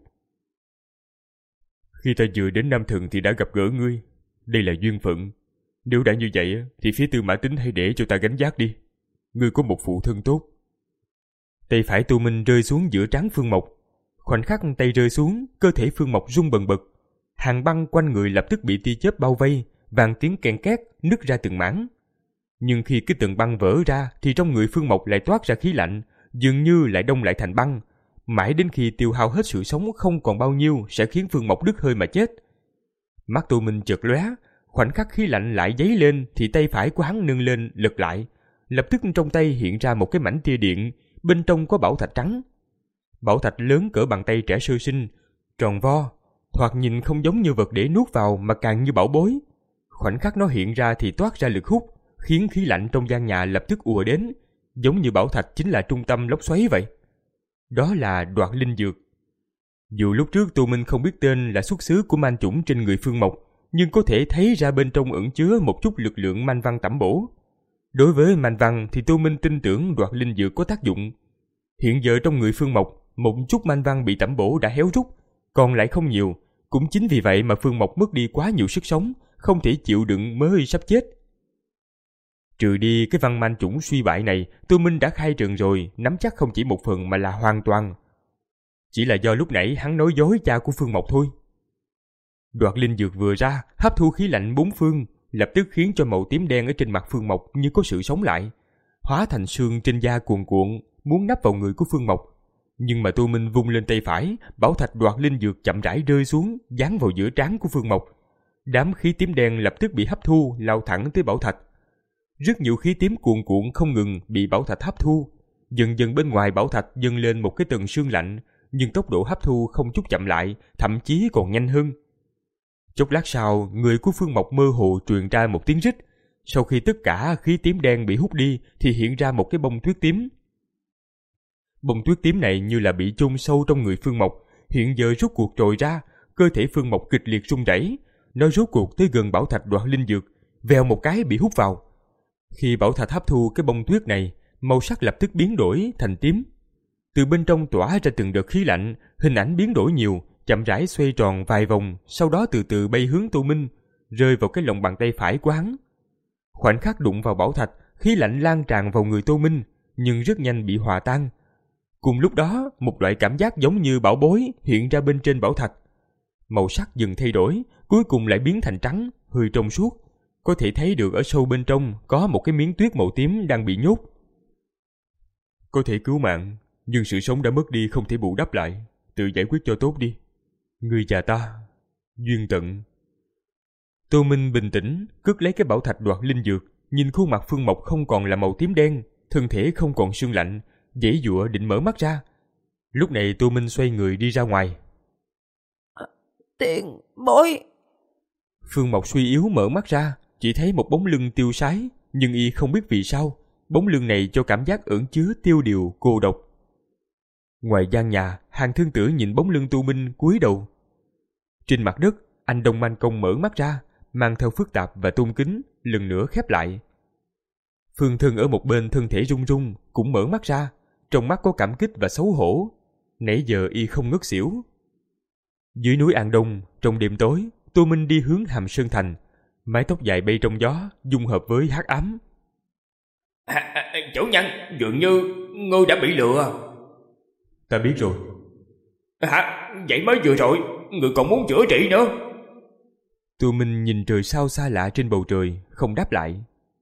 Khi ta vừa đến Nam Thần thì đã gặp gỡ ngươi, đây là duyên phận. Nếu đã như vậy thì phía Tư Mã Tính hãy để cho ta gánh vác đi. Ngươi có một phụ thân tốt. Tay phải Tô Minh rơi xuống giữa trán Phương Mộc. Khoảnh khắc tay rơi xuống, cơ thể Phương Mộc rung bần bật. Hàng băng quanh người lập tức bị tia chớp bao vây, vang tiếng kèn két, nứt ra từng mảng. Nhưng khi cái tầng băng vỡ ra thì trong người Phương Mộc lại toát ra khí lạnh, dường như lại đông lại thành băng. Mãi đến khi tiêu hao hết sự sống không còn bao nhiêu sẽ khiến Phương Mộc đứt hơi mà chết. Mắt Tô Minh chợt lóe, khoảnh khắc khí lạnh lại dấy lên thì tay phải của hắn nâng lên lật lại, lập tức trong tay hiện ra một cái mảnh tia điện, bên trong có bảo thạch trắng. Bảo thạch lớn cỡ bàn tay trẻ sơ sinh, tròn vo, thoạt nhìn không giống như vật để nuốt vào mà càng như bảo bối. Khoảnh khắc nó hiện ra thì toát ra lực hút, khiến khí lạnh trong gian nhà lập tức ùa đến, giống như bảo thạch chính là trung tâm lốc xoáy vậy. Đó là Đoạt Linh Dược. Dù lúc trước Tô Minh không biết tên là xuất xứ của man chủng trên người Phương Mộc, nhưng có thể thấy ra bên trong ẩn chứa một chút lực lượng manh văn tẩm bổ. Đối với manh văn thì Tô Minh tin tưởng Đoạt Linh Dược có tác dụng. Hiện giờ trong người Phương Mộc, một chút manh văn bị tẩm bổ đã héo rút, còn lại không nhiều. Cũng chính vì vậy mà Phương Mộc mất đi quá nhiều sức sống, không thể chịu đựng mới sắp chết. Trừ đi cái văn man chủng suy bại này, Tô Minh đã khai trường rồi, nắm chắc không chỉ một phần mà là hoàn toàn. Chỉ là do lúc nãy hắn nói dối cha của Phương Mộc thôi. Đoạt Linh Dược vừa ra, hấp thu khí lạnh bốn phương, lập tức khiến cho màu tím đen ở trên mặt Phương Mộc như có sự sống lại, hóa thành sương trên da cuồn cuộn, muốn nắp vào người của Phương Mộc. Nhưng mà Tô Minh vung lên tay phải, bảo thạch đoạt linh dược chậm rãi rơi xuống, dán vào giữa trán của Phương Mộc. Đám khí tím đen lập tức bị hấp thu, lao thẳng tới bảo thạch. Rất nhiều khí tím cuồn cuộn không ngừng bị bảo thạch hấp thu. Dần dần bên ngoài bảo thạch dâng lên một cái tầng sương lạnh, nhưng tốc độ hấp thu không chút chậm lại, thậm chí còn nhanh hơn. Chốc lát sau, người của Phương Mộc mơ hồ truyền ra một tiếng rít. Sau khi tất cả khí tím đen bị hút đi thì hiện ra một cái bông tuyết tím. Bông tuyết tím này như là bị chôn sâu trong người Phương Mộc, hiện giờ rút cuộc trồi ra, cơ thể Phương Mộc kịch liệt rung rẩy. Nó rút cuộc tới gần bảo thạch đoạt linh dược, vèo một cái bị hút vào. Khi bảo thạch hấp thu cái bông tuyết này, màu sắc lập tức biến đổi thành tím. Từ bên trong tỏa ra từng đợt khí lạnh, hình ảnh biến đổi nhiều, chậm rãi xoay tròn vài vòng, sau đó từ từ bay hướng Tô Minh, rơi vào cái lòng bàn tay phải của hắn. Khoảnh khắc đụng vào bảo thạch, khí lạnh lan tràn vào người Tô Minh, nhưng rất nhanh bị hòa tan. Cùng lúc đó, một loại cảm giác giống như bảo bối hiện ra bên trên bảo thạch. Màu sắc dần thay đổi, cuối cùng lại biến thành trắng, hơi trong suốt. Có thể thấy được ở sâu bên trong có một cái miếng tuyết màu tím đang bị nhốt. Có thể cứu mạng, nhưng sự sống đã mất đi không thể bù đắp lại. Tự giải quyết cho tốt đi. Người và ta, duyên tận. Tô Minh bình tĩnh, cất lấy cái bảo thạch đoạt linh dược, nhìn khuôn mặt Phương Mộc không còn là màu tím đen, thân thể không còn sương lạnh, giãy giụa định mở mắt ra. Lúc này Tô Minh xoay người đi ra ngoài. Tiền bối. Phương Mộc suy yếu mở mắt ra, chỉ thấy một bóng lưng tiêu sái, nhưng y không biết vì sao, bóng lưng này cho cảm giác ẩn chứa tiêu điều, cô độc. Ngoài gian nhà, Hàng Thương Tử nhìn bóng lưng Tô Minh cúi đầu. Trên mặt đất, anh Đông Man Công mở mắt ra, mang theo phức tạp và tôn kính, lần nữa khép lại. Phương Thân ở một bên thân thể run run, cũng mở mắt ra, trong mắt có cảm kích và xấu hổ. Nãy giờ y không ngất xỉu. Dưới núi An Đông, trong đêm tối, Tô Minh đi hướng Hàm Sơn Thành, mái tóc dài bay trong gió, dung hợp với hắc ám. À, à, chủ nhân, dường như ngươi đã bị lừa. Ta biết rồi. Hả? Vậy mới vừa rồi, ngươi còn muốn chữa trị nữa? Tô Minh nhìn trời sao xa lạ trên bầu trời, không đáp lại.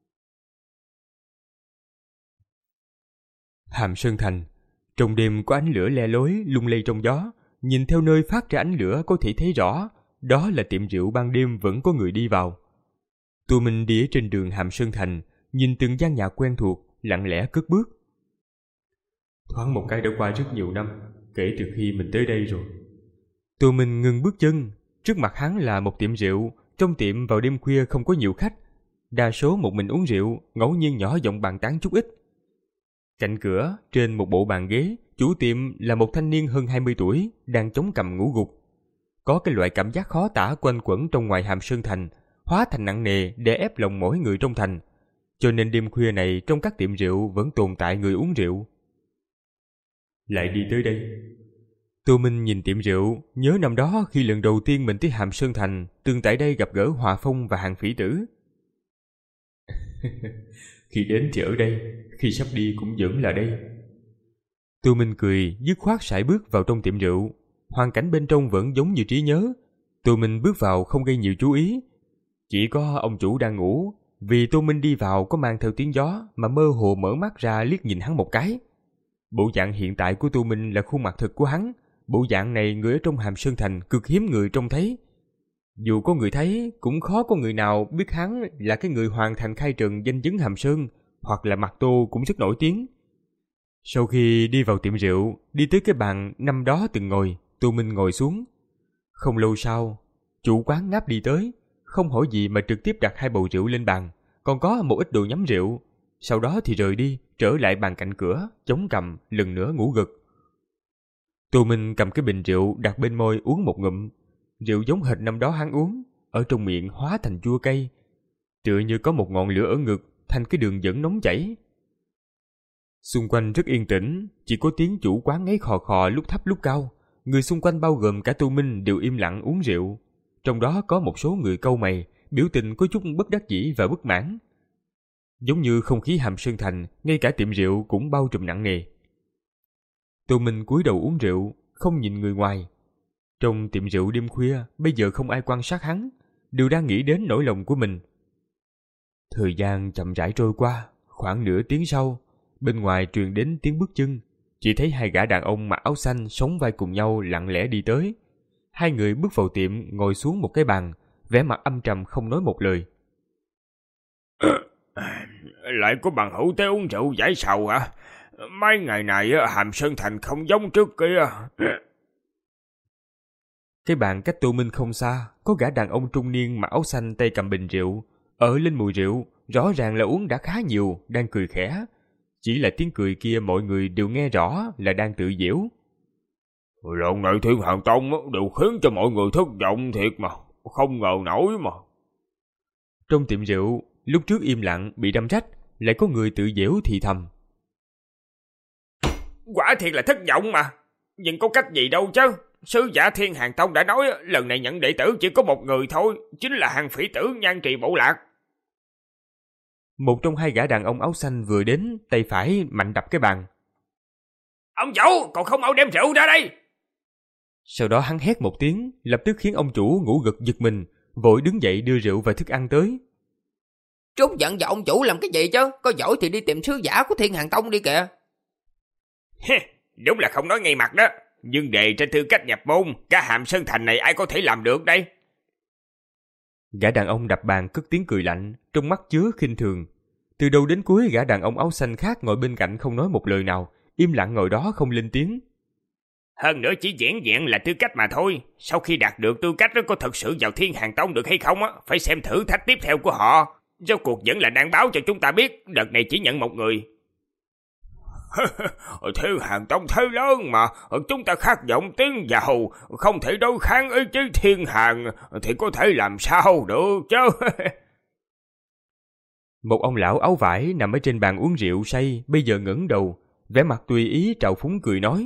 Hàm Sơn Thành, trong đêm có ánh lửa le lói lung lay trong gió, nhìn theo nơi phát ra ánh lửa có thể thấy rõ, đó là tiệm rượu ban đêm vẫn có người đi vào. Tô Minh đi ở trên đường Hàm Sơn Thành, nhìn từng gian nhà quen thuộc, lặng lẽ cất bước. Thoáng một cái đã qua rất nhiều năm, kể từ khi mình tới đây rồi. Tô Minh ngừng bước chân, trước mặt hắn là một tiệm rượu, trong tiệm vào đêm khuya không có nhiều khách, đa số một mình uống rượu, ngẫu nhiên nhỏ giọng bàn tán chút ít. Cạnh cửa, trên một bộ bàn ghế, chủ tiệm là một thanh niên hơn hai mươi tuổi, đang chống cằm ngủ gục. Có cái loại cảm giác khó tả quanh quẩn trong ngoài Hàm Sơn Thành, hóa thành nặng nề để ép lòng mỗi người trong thành. Cho nên đêm khuya này trong các tiệm rượu vẫn tồn tại người uống rượu. Lại đi tới đây. Tô Minh nhìn tiệm rượu, nhớ năm đó khi lần đầu tiên mình tới Hàm Sơn Thành, từng tại đây gặp gỡ Hòa Phong và Hàng Phỉ Tử. Khi đến thì ở đây, khi sắp đi cũng vẫn là đây. Tô Minh cười, dứt khoát sải bước vào trong tiệm rượu. Hoàn cảnh bên trong vẫn giống như trí nhớ. Tô Minh bước vào không gây nhiều chú ý. Chỉ có ông chủ đang ngủ, vì Tô Minh đi vào có mang theo tiếng gió mà mơ hồ mở mắt ra liếc nhìn hắn một cái. Bộ dạng hiện tại của Tô Minh là khuôn mặt thực của hắn. Bộ dạng này người ở trong Hàm Sơn Thành cực hiếm người trông thấy. Dù có người thấy, cũng khó có người nào biết hắn là cái người hoàn thành khai trần danh chứng Hàm Sơn, hoặc là mặt Tô cũng rất nổi tiếng. Sau khi đi vào tiệm rượu, đi tới cái bàn năm đó từng ngồi, Tô Minh ngồi xuống. Không lâu sau, chủ quán ngáp đi tới, không hỏi gì mà trực tiếp đặt hai bầu rượu lên bàn, còn có một ít đồ nhắm rượu. Sau đó thì rời đi, trở lại bàn cạnh cửa, chống cằm, lần nữa ngủ gật. Tô Minh cầm cái bình rượu đặt bên môi uống một ngụm. Rượu giống hệt năm đó hắn uống, ở trong miệng hóa thành chua cay, tựa như có một ngọn lửa ở ngực thành cái đường dẫn nóng chảy. Xung quanh rất yên tĩnh, chỉ có tiếng chủ quán ngáy khò khò lúc thấp lúc cao. Người xung quanh bao gồm cả Tô Minh đều im lặng uống rượu. Trong đó có một số người cau mày, biểu tình có chút bất đắc dĩ và bất mãn. Giống như không khí Hàm Sơn Thành, ngay cả tiệm rượu cũng bao trùm nặng nề. Tô Minh cúi đầu uống rượu, không nhìn người ngoài. Trong tiệm rượu đêm khuya, bây giờ không ai quan sát hắn, đều đang nghĩ đến nỗi lòng của mình. Thời gian chậm rãi trôi qua, khoảng nửa tiếng sau, bên ngoài truyền đến tiếng bước chân, Chỉ thấy hai gã đàn ông mặc áo xanh sóng vai cùng nhau lặng lẽ đi tới. Hai người bước vào tiệm, ngồi xuống một cái bàn, vẻ mặt âm trầm không nói một lời. Lại có bằng hữu tới uống rượu giải sầu hả? Mấy ngày này Hàm Sơn Thành không giống trước kia. Cái bàn cách Tô Minh không xa, có gã đàn ông trung niên mặc áo xanh tay cầm bình rượu, ở lên mùi rượu, rõ ràng là uống đã khá nhiều, đang cười khẽ. Chỉ là tiếng cười kia mọi người đều nghe rõ là đang tự giễu. Lần này Thiên Hàng Tông đều khiến cho mọi người thất vọng thiệt mà, không ngờ nổi mà. Trong tiệm rượu, lúc trước im lặng bị đâm trách, lại có người tự giễu thì thầm. Quả thiệt là thất vọng mà, nhưng có cách gì đâu chứ. Sứ giả Thiên Hàng Tông đã nói lần này nhận đệ tử chỉ có một người thôi, chính là hàng phỉ tử Nhan Trì Bộ Lạc. Một trong hai gã đàn ông áo xanh vừa đến, tay phải mạnh đập cái bàn. Ông chủ, còn không mau đem rượu ra đây. Sau đó hắn hét một tiếng, lập tức khiến ông chủ ngủ gật giật mình, vội đứng dậy đưa rượu và thức ăn tới. Trút giận vào ông chủ làm cái gì chứ, có giỏi thì đi tìm sứ giả của Thiên Hàng Tông đi kìa. Đúng là không nói ngay mặt đó, nhưng đề trên tư cách nhập môn, cả Hàm Sơn Thành này ai có thể làm được đây? Gã đàn ông đập bàn cất tiếng cười lạnh, trong mắt chứa khinh thường. Từ đầu đến cuối gã đàn ông áo xanh khác ngồi bên cạnh không nói một lời nào, im lặng ngồi đó không lên tiếng. Hơn nữa chỉ vẻn vẹn là tư cách mà thôi, sau khi đạt được tư cách đó có thật sự vào Thiên Hàng Tông được hay không á, phải xem thử thách tiếp theo của họ. Rốt cuộc vẫn là đang báo cho chúng ta biết đợt này chỉ nhận một người. Thiên Hàng Tông thế lớn mà, chúng ta khát vọng tiến vào, không thể đối kháng ý chí Thiên Hàng thì có thể làm sao được chứ. Một ông lão áo vải nằm ở trên bàn uống rượu say, bây giờ ngẩng đầu, vẻ mặt tùy ý trào phúng cười nói.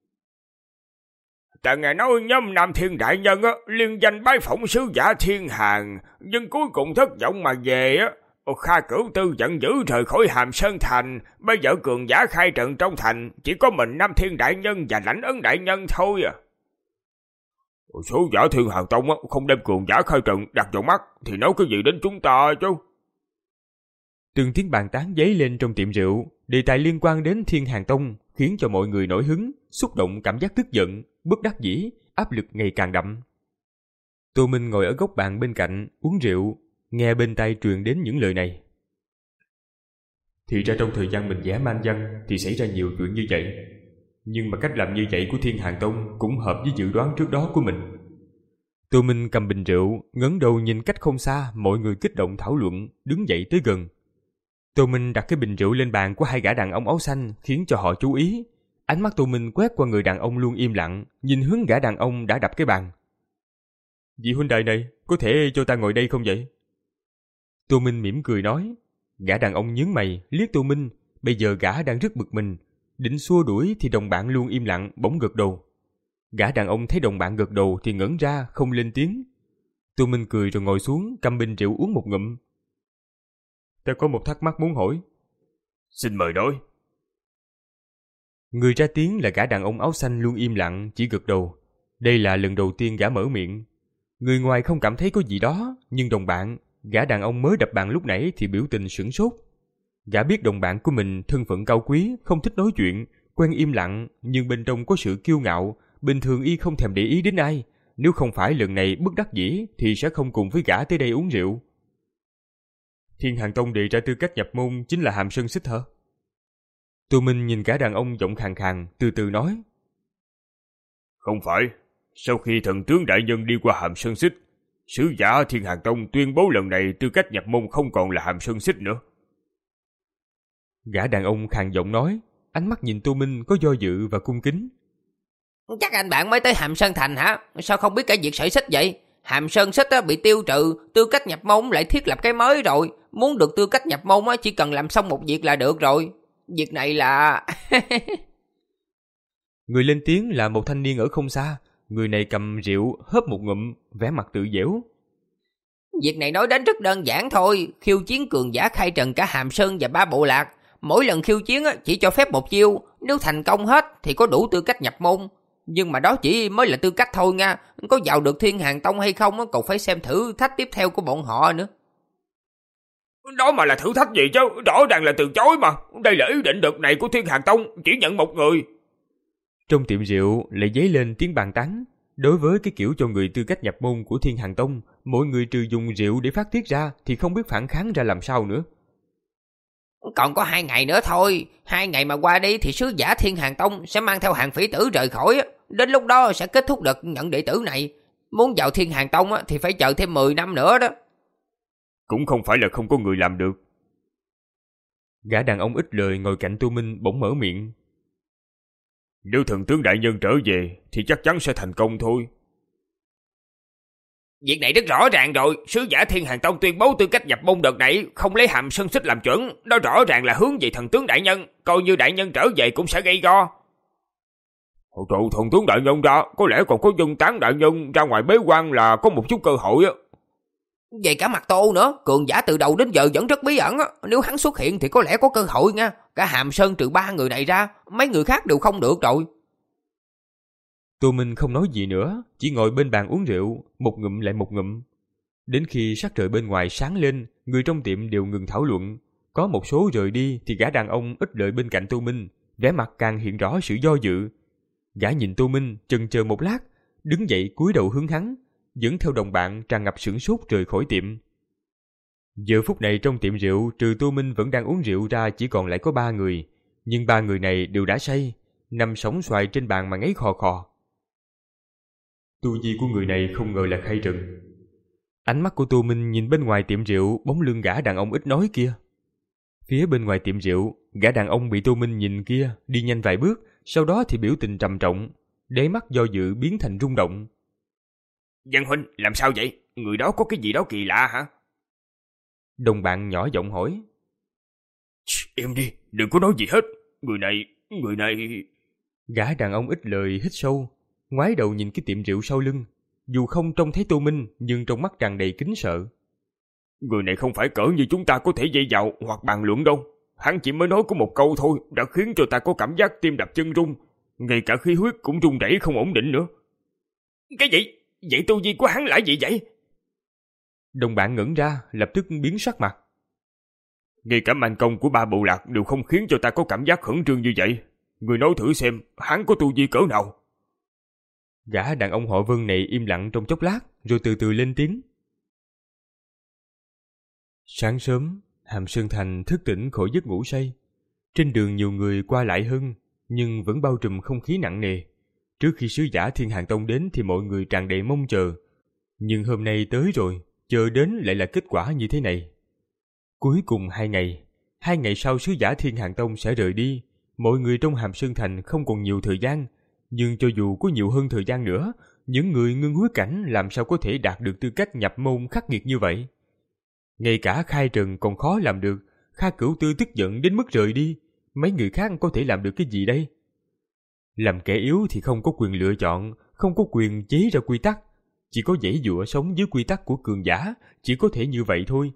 Ta nghe nói nhóm Nam Thiên Đại Nhân á, liên danh bái phỏng sứ giả Thiên Hàng, nhưng cuối cùng thất vọng mà về á. Kha Cửu Tư giận dữ rời khỏi Hàm Sơn Thành, bây giờ cường giả khai trận trong thành, chỉ có mình Nam Thiên Đại Nhân và Lãnh Ấn Đại Nhân thôi à. Sứ giả Thiên Hàng Tông á, không đem cường giả khai trận đặt vào mắt, thì nói cái gì đến chúng ta chứ? Từng tiếng bàn tán dấy lên trong tiệm rượu, đề tài liên quan đến Thiên Hàng Tông khiến cho mọi người nổi hứng, xúc động cảm giác tức giận, bất đắc dĩ, áp lực ngày càng đậm. Tô Minh ngồi ở góc bàn bên cạnh, uống rượu, nghe bên tai truyền đến những lời này. Thì ra trong thời gian mình vẽ man văn thì xảy ra nhiều chuyện như vậy. Nhưng mà cách làm như vậy của Thiên Hàng Tông cũng hợp với dự đoán trước đó của mình. Tô Minh cầm bình rượu, ngẩng đầu nhìn cách không xa, mọi người kích động thảo luận, đứng dậy tới gần. Tô Minh đặt cái bình rượu lên bàn của hai gã đàn ông áo xanh khiến cho họ chú ý. Ánh mắt Tô Minh quét qua người đàn ông luôn im lặng, nhìn hướng gã đàn ông đã đập cái bàn. Vị huynh đài này, có thể cho ta ngồi đây không vậy? Tô Minh mỉm cười nói. Gã đàn ông nhướng mày, liếc Tô Minh, bây giờ gã đang rất bực mình. Định xua đuổi thì đồng bạn luôn im lặng, bỗng gật đầu. Gã đàn ông thấy đồng bạn gật đầu thì ngẩn ra, không lên tiếng. Tô Minh cười rồi ngồi xuống, cầm bình rượu uống một ngụm. Ta có một thắc mắc muốn hỏi. Xin mời nói. Người ra tiếng là gã đàn ông áo xanh luôn im lặng, chỉ gật đầu. Đây là lần đầu tiên gã mở miệng. Người ngoài không cảm thấy có gì đó, nhưng đồng bạn, gã đàn ông mới đập bàn lúc nãy thì biểu tình sửng sốt. Gã biết đồng bạn của mình thân phận cao quý, không thích nói chuyện, quen im lặng, nhưng bên trong có sự kiêu ngạo, bình thường y không thèm để ý đến ai. Nếu không phải lần này bất đắc dĩ thì sẽ không cùng với gã tới đây uống rượu. Thiên Hàng Tông đề ra tư cách nhập môn chính là Hàm Sơn Xích hả? Tô Minh nhìn gã đàn ông giọng khàn khàn, từ từ nói. Không phải, sau khi thần tướng đại nhân đi qua Hàm Sơn Xích, sứ giả Thiên Hàng Tông tuyên bố lần này tư cách nhập môn không còn là Hàm Sơn Xích nữa. Gã đàn ông khàn giọng nói, ánh mắt nhìn Tô Minh có do dự và cung kính. Chắc anh bạn mới tới Hàm Sơn Thành hả? Sao không biết cả việc sợi xích vậy? Hàm Sơn Xích bị tiêu trừ, tư cách nhập môn lại thiết lập cái mới rồi. Muốn được tư cách nhập môn chỉ cần làm xong một việc là được rồi. Việc này là... Người lên tiếng là một thanh niên ở không xa. Người này cầm rượu, hớp một ngụm, vẻ mặt tự dễu. Việc này nói đến rất đơn giản thôi. Khiêu chiến cường giả khai trần cả Hàm Sơn và ba bộ lạc. Mỗi lần khiêu chiến chỉ cho phép một chiêu. Nếu thành công hết thì có đủ tư cách nhập môn. Nhưng mà đó chỉ mới là tư cách thôi nha. Có vào được Thiên Hàng Tông hay không còn phải xem thử thách tiếp theo của bọn họ nữa. Đó mà là thử thách gì chứ? Rõ ràng là từ chối mà. Đây là ý định đợt này của Thiên Hàng Tông, chỉ nhận một người. Trong tiệm rượu lại dấy lên tiếng bàn tán. Đối với cái kiểu cho người tư cách nhập môn của Thiên Hàn Tông, mỗi người trừ dùng rượu để phát tiết ra thì không biết phản kháng ra làm sao nữa. Còn có hai ngày nữa thôi, hai ngày mà qua đi thì sứ giả Thiên Hàn Tông sẽ mang theo hàng phỉ tử rời khỏi. Đến lúc đó sẽ kết thúc đợt nhận đệ tử này. Muốn vào Thiên Hàn Tông thì phải chờ thêm mười năm nữa đó. Cũng không phải là không có người làm được. Gã đàn ông ít lời ngồi cạnh Tô Minh bỗng mở miệng. Nếu thần tướng đại nhân trở về thì chắc chắn sẽ thành công thôi. Việc này rất rõ ràng rồi. Sứ giả Thiên Hàn Tông tuyên bố tư cách nhập môn đợt này không lấy Hàm Sơn Xích làm chuẩn. Đó rõ ràng là hướng về thần tướng đại nhân. Coi như đại nhân trở về cũng sẽ gây go. Ồ trời, thần tướng đại nhân ra, có lẽ còn có dân tán đại nhân ra ngoài bế quan là có một chút cơ hội á. Về cả Mặt Tô nữa, cường giả từ đầu đến giờ vẫn rất bí ẩn. Nếu hắn xuất hiện thì có lẽ có cơ hội nha. Cả Hàm Sơn trừ ba người này ra, mấy người khác đều không được rồi. Tô Minh không nói gì nữa, chỉ ngồi bên bàn uống rượu, một ngụm lại một ngụm. Đến khi sắc trời bên ngoài sáng lên, người trong tiệm đều ngừng thảo luận. Có một số rời đi thì gã đàn ông ít lợi bên cạnh Tô Minh, vẻ mặt càng hiện rõ sự do dự. Gã nhìn Tô Minh chần chờ một lát, đứng dậy cúi đầu hướng hắn, dẫn theo đồng bạn tràn ngập sửng sốt rời khỏi tiệm. Giờ phút này trong tiệm rượu, trừ Tô Minh vẫn đang uống rượu ra chỉ còn lại có ba người, nhưng ba người này đều đã say, nằm sóng xoài trên bàn mà ngáy khò khò. Tu vi của người này không ngờ là khai trần. Ánh mắt của Tô Minh nhìn bên ngoài tiệm rượu bóng lưng gã đàn ông ít nói kia. Phía bên ngoài tiệm rượu, gã đàn ông bị Tô Minh nhìn kia đi nhanh vài bước, sau đó thì biểu tình trầm trọng, đáy mắt do dự biến thành rung động. Dân huynh, làm sao vậy? Người đó có cái gì đó kỳ lạ hả? Đồng bạn nhỏ giọng hỏi. Im đi, đừng có nói gì hết. Người này, người này... Gã đàn ông ít lời hít sâu, ngoái đầu nhìn cái tiệm rượu sau lưng. Dù không trông thấy Tô Minh, nhưng trong mắt tràn đầy kính sợ. Người này không phải cỡ như chúng ta có thể dây vào hoặc bàn luận đâu. Hắn chỉ mới nói có một câu thôi đã khiến cho ta có cảm giác tim đập chân rung. Ngay cả khí huyết cũng rung rẩy không ổn định nữa. Cái gì? Vậy tu vi của hắn là gì vậy? Đồng bạn ngẩn ra, lập tức biến sắc mặt. Ngay cả man công của ba bộ lạc đều không khiến cho ta có cảm giác khẩn trương như vậy. Người nói thử xem, hắn có tu vi cỡ nào? Gã đàn ông họ Vân này im lặng trong chốc lát, rồi từ từ lên tiếng. Sáng sớm, Hàm Sơn Thành thức tỉnh khỏi giấc ngủ say. Trên đường nhiều người qua lại hơn, nhưng vẫn bao trùm không khí nặng nề. Trước khi sứ giả Thiên Hàn Tông đến thì mọi người tràn đầy mong chờ. Nhưng hôm nay tới rồi, chờ đến lại là kết quả như thế này. Cuối cùng hai ngày, hai ngày sau sứ giả Thiên Hàn Tông sẽ rời đi. Mọi người trong Hàm Sơn Thành không còn nhiều thời gian. Nhưng cho dù có nhiều hơn thời gian nữa, những người ngưng huyết cảnh làm sao có thể đạt được tư cách nhập môn khắc nghiệt như vậy? Ngay cả Khai Trần còn khó làm được, Kha Cửu Tư tức giận đến mức rời đi. Mấy người khác có thể làm được cái gì đây? Làm kẻ yếu thì không có quyền lựa chọn, không có quyền chế ra quy tắc. Chỉ có giãy giụa sống dưới quy tắc của cường giả, chỉ có thể như vậy thôi.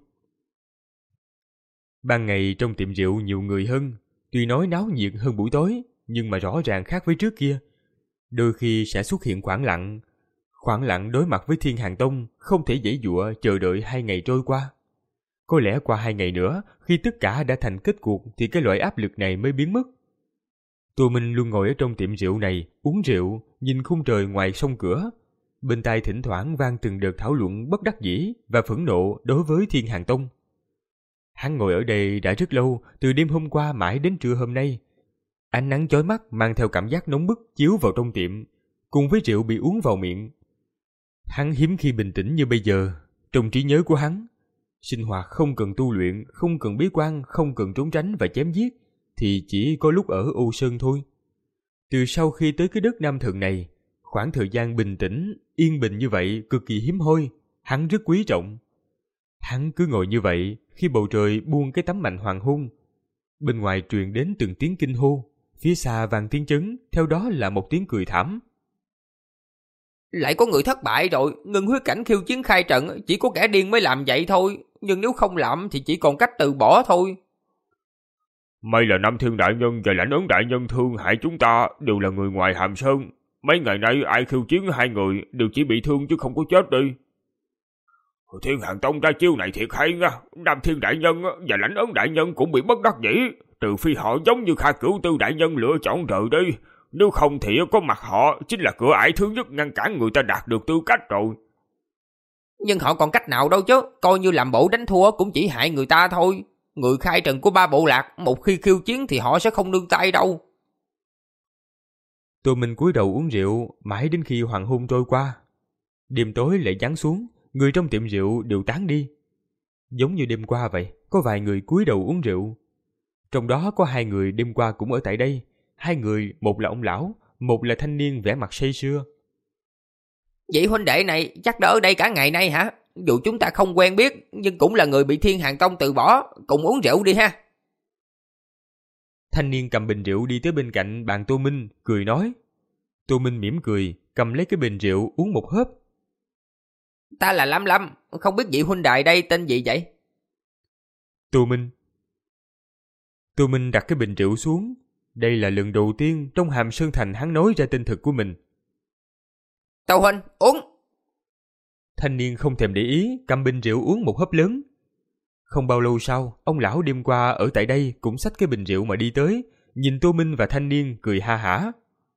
Ban ngày trong tiệm rượu nhiều người hơn, tuy nói náo nhiệt hơn buổi tối, nhưng mà rõ ràng khác với trước kia. Đôi khi sẽ xuất hiện khoảng lặng. Khoảng lặng đối mặt với Thiên Hàn Tông, không thể giãy giụa chờ đợi hai ngày trôi qua. Có lẽ qua hai ngày nữa, khi tất cả đã thành kết cuộc thì cái loại áp lực này mới biến mất. Tô Minh luôn ngồi ở trong tiệm rượu này, uống rượu, nhìn khung trời ngoài sông cửa. Bên tai thỉnh thoảng vang từng đợt thảo luận bất đắc dĩ và phẫn nộ đối với Thiên Hàn Tông. Hắn ngồi ở đây đã rất lâu, từ đêm hôm qua mãi đến trưa hôm nay. Ánh nắng chói mắt mang theo cảm giác nóng bức chiếu vào trong tiệm, cùng với rượu bị uống vào miệng. Hắn hiếm khi bình tĩnh như bây giờ. Trong trí nhớ của hắn, sinh hoạt không cần tu luyện, không cần bế quan, không cần trốn tránh và chém giết, thì chỉ có lúc ở Ô Sơn thôi. Từ sau khi tới cái đất Nam Thần này, khoảng thời gian bình tĩnh, yên bình như vậy cực kỳ hiếm hoi, hắn rất quý trọng. Hắn cứ ngồi như vậy, khi bầu trời buông cái tấm mành hoàng hôn, bên ngoài truyền đến từng tiếng kinh hô, phía xa vang tiếng chấn, theo đó là một tiếng cười thảm. Lại có người thất bại rồi, ngưng huyết cảnh khiêu chiến Khai Trận, chỉ có kẻ điên mới làm vậy thôi, nhưng nếu không làm thì chỉ còn cách từ bỏ thôi. May là Nam Thiên Đại Nhân và Lãnh Ấn Đại Nhân thương hại chúng ta đều là người ngoài Hàm Sơn. Mấy ngày nay ai khiêu chiến hai người đều chỉ bị thương chứ không có chết đi. Thiên Hàn Tông ra chiêu này thiệt hay nha. Nam Thiên Đại Nhân và Lãnh Ấn Đại Nhân cũng bị bất đắc dĩ. Trừ phi họ giống như Kha Cửu Tư Đại Nhân lựa chọn rời đi, Nếu không thì có mặt họ chính là cửa ải thứ nhất ngăn cản người ta đạt được tư cách rồi. Nhưng họ còn cách nào đâu chứ, coi như làm bộ đánh thua cũng chỉ hại người ta thôi. Người khai trần của ba bộ lạc, một khi khiêu chiến thì họ sẽ không nương tay đâu. Tô Minh cúi đầu uống rượu, mãi đến khi hoàng hôn trôi qua. Đêm tối lại giáng xuống, người trong tiệm rượu đều tán đi. Giống như đêm qua vậy, có vài người cúi đầu uống rượu. Trong đó có hai người đêm qua cũng ở tại đây. Hai người, một là ông lão, một là thanh niên vẻ mặt say sưa. Vậy huynh đệ này chắc đã ở đây cả ngày nay hả? Dù chúng ta không quen biết, nhưng cũng là người bị Thiên Hàng Tông từ bỏ, cùng uống rượu đi ha. Thanh niên cầm bình rượu đi tới bên cạnh bàn Tô Minh, cười nói. Tô Minh mỉm cười, cầm lấy cái bình rượu uống một hớp. Ta là Lâm Lâm, không biết vị huynh đệ đây tên gì vậy? Tô Minh. Tô Minh đặt cái bình rượu xuống. Đây là lần đầu tiên trong Hàm Sơn Thành hắn nói ra tên thực của mình. Tô huynh, uống. Thanh niên không thèm để ý, cầm bình rượu uống một hớp lớn. Không bao lâu sau, ông lão đêm qua ở tại đây cũng xách cái bình rượu mà đi tới, nhìn Tô Minh và thanh niên cười ha hả.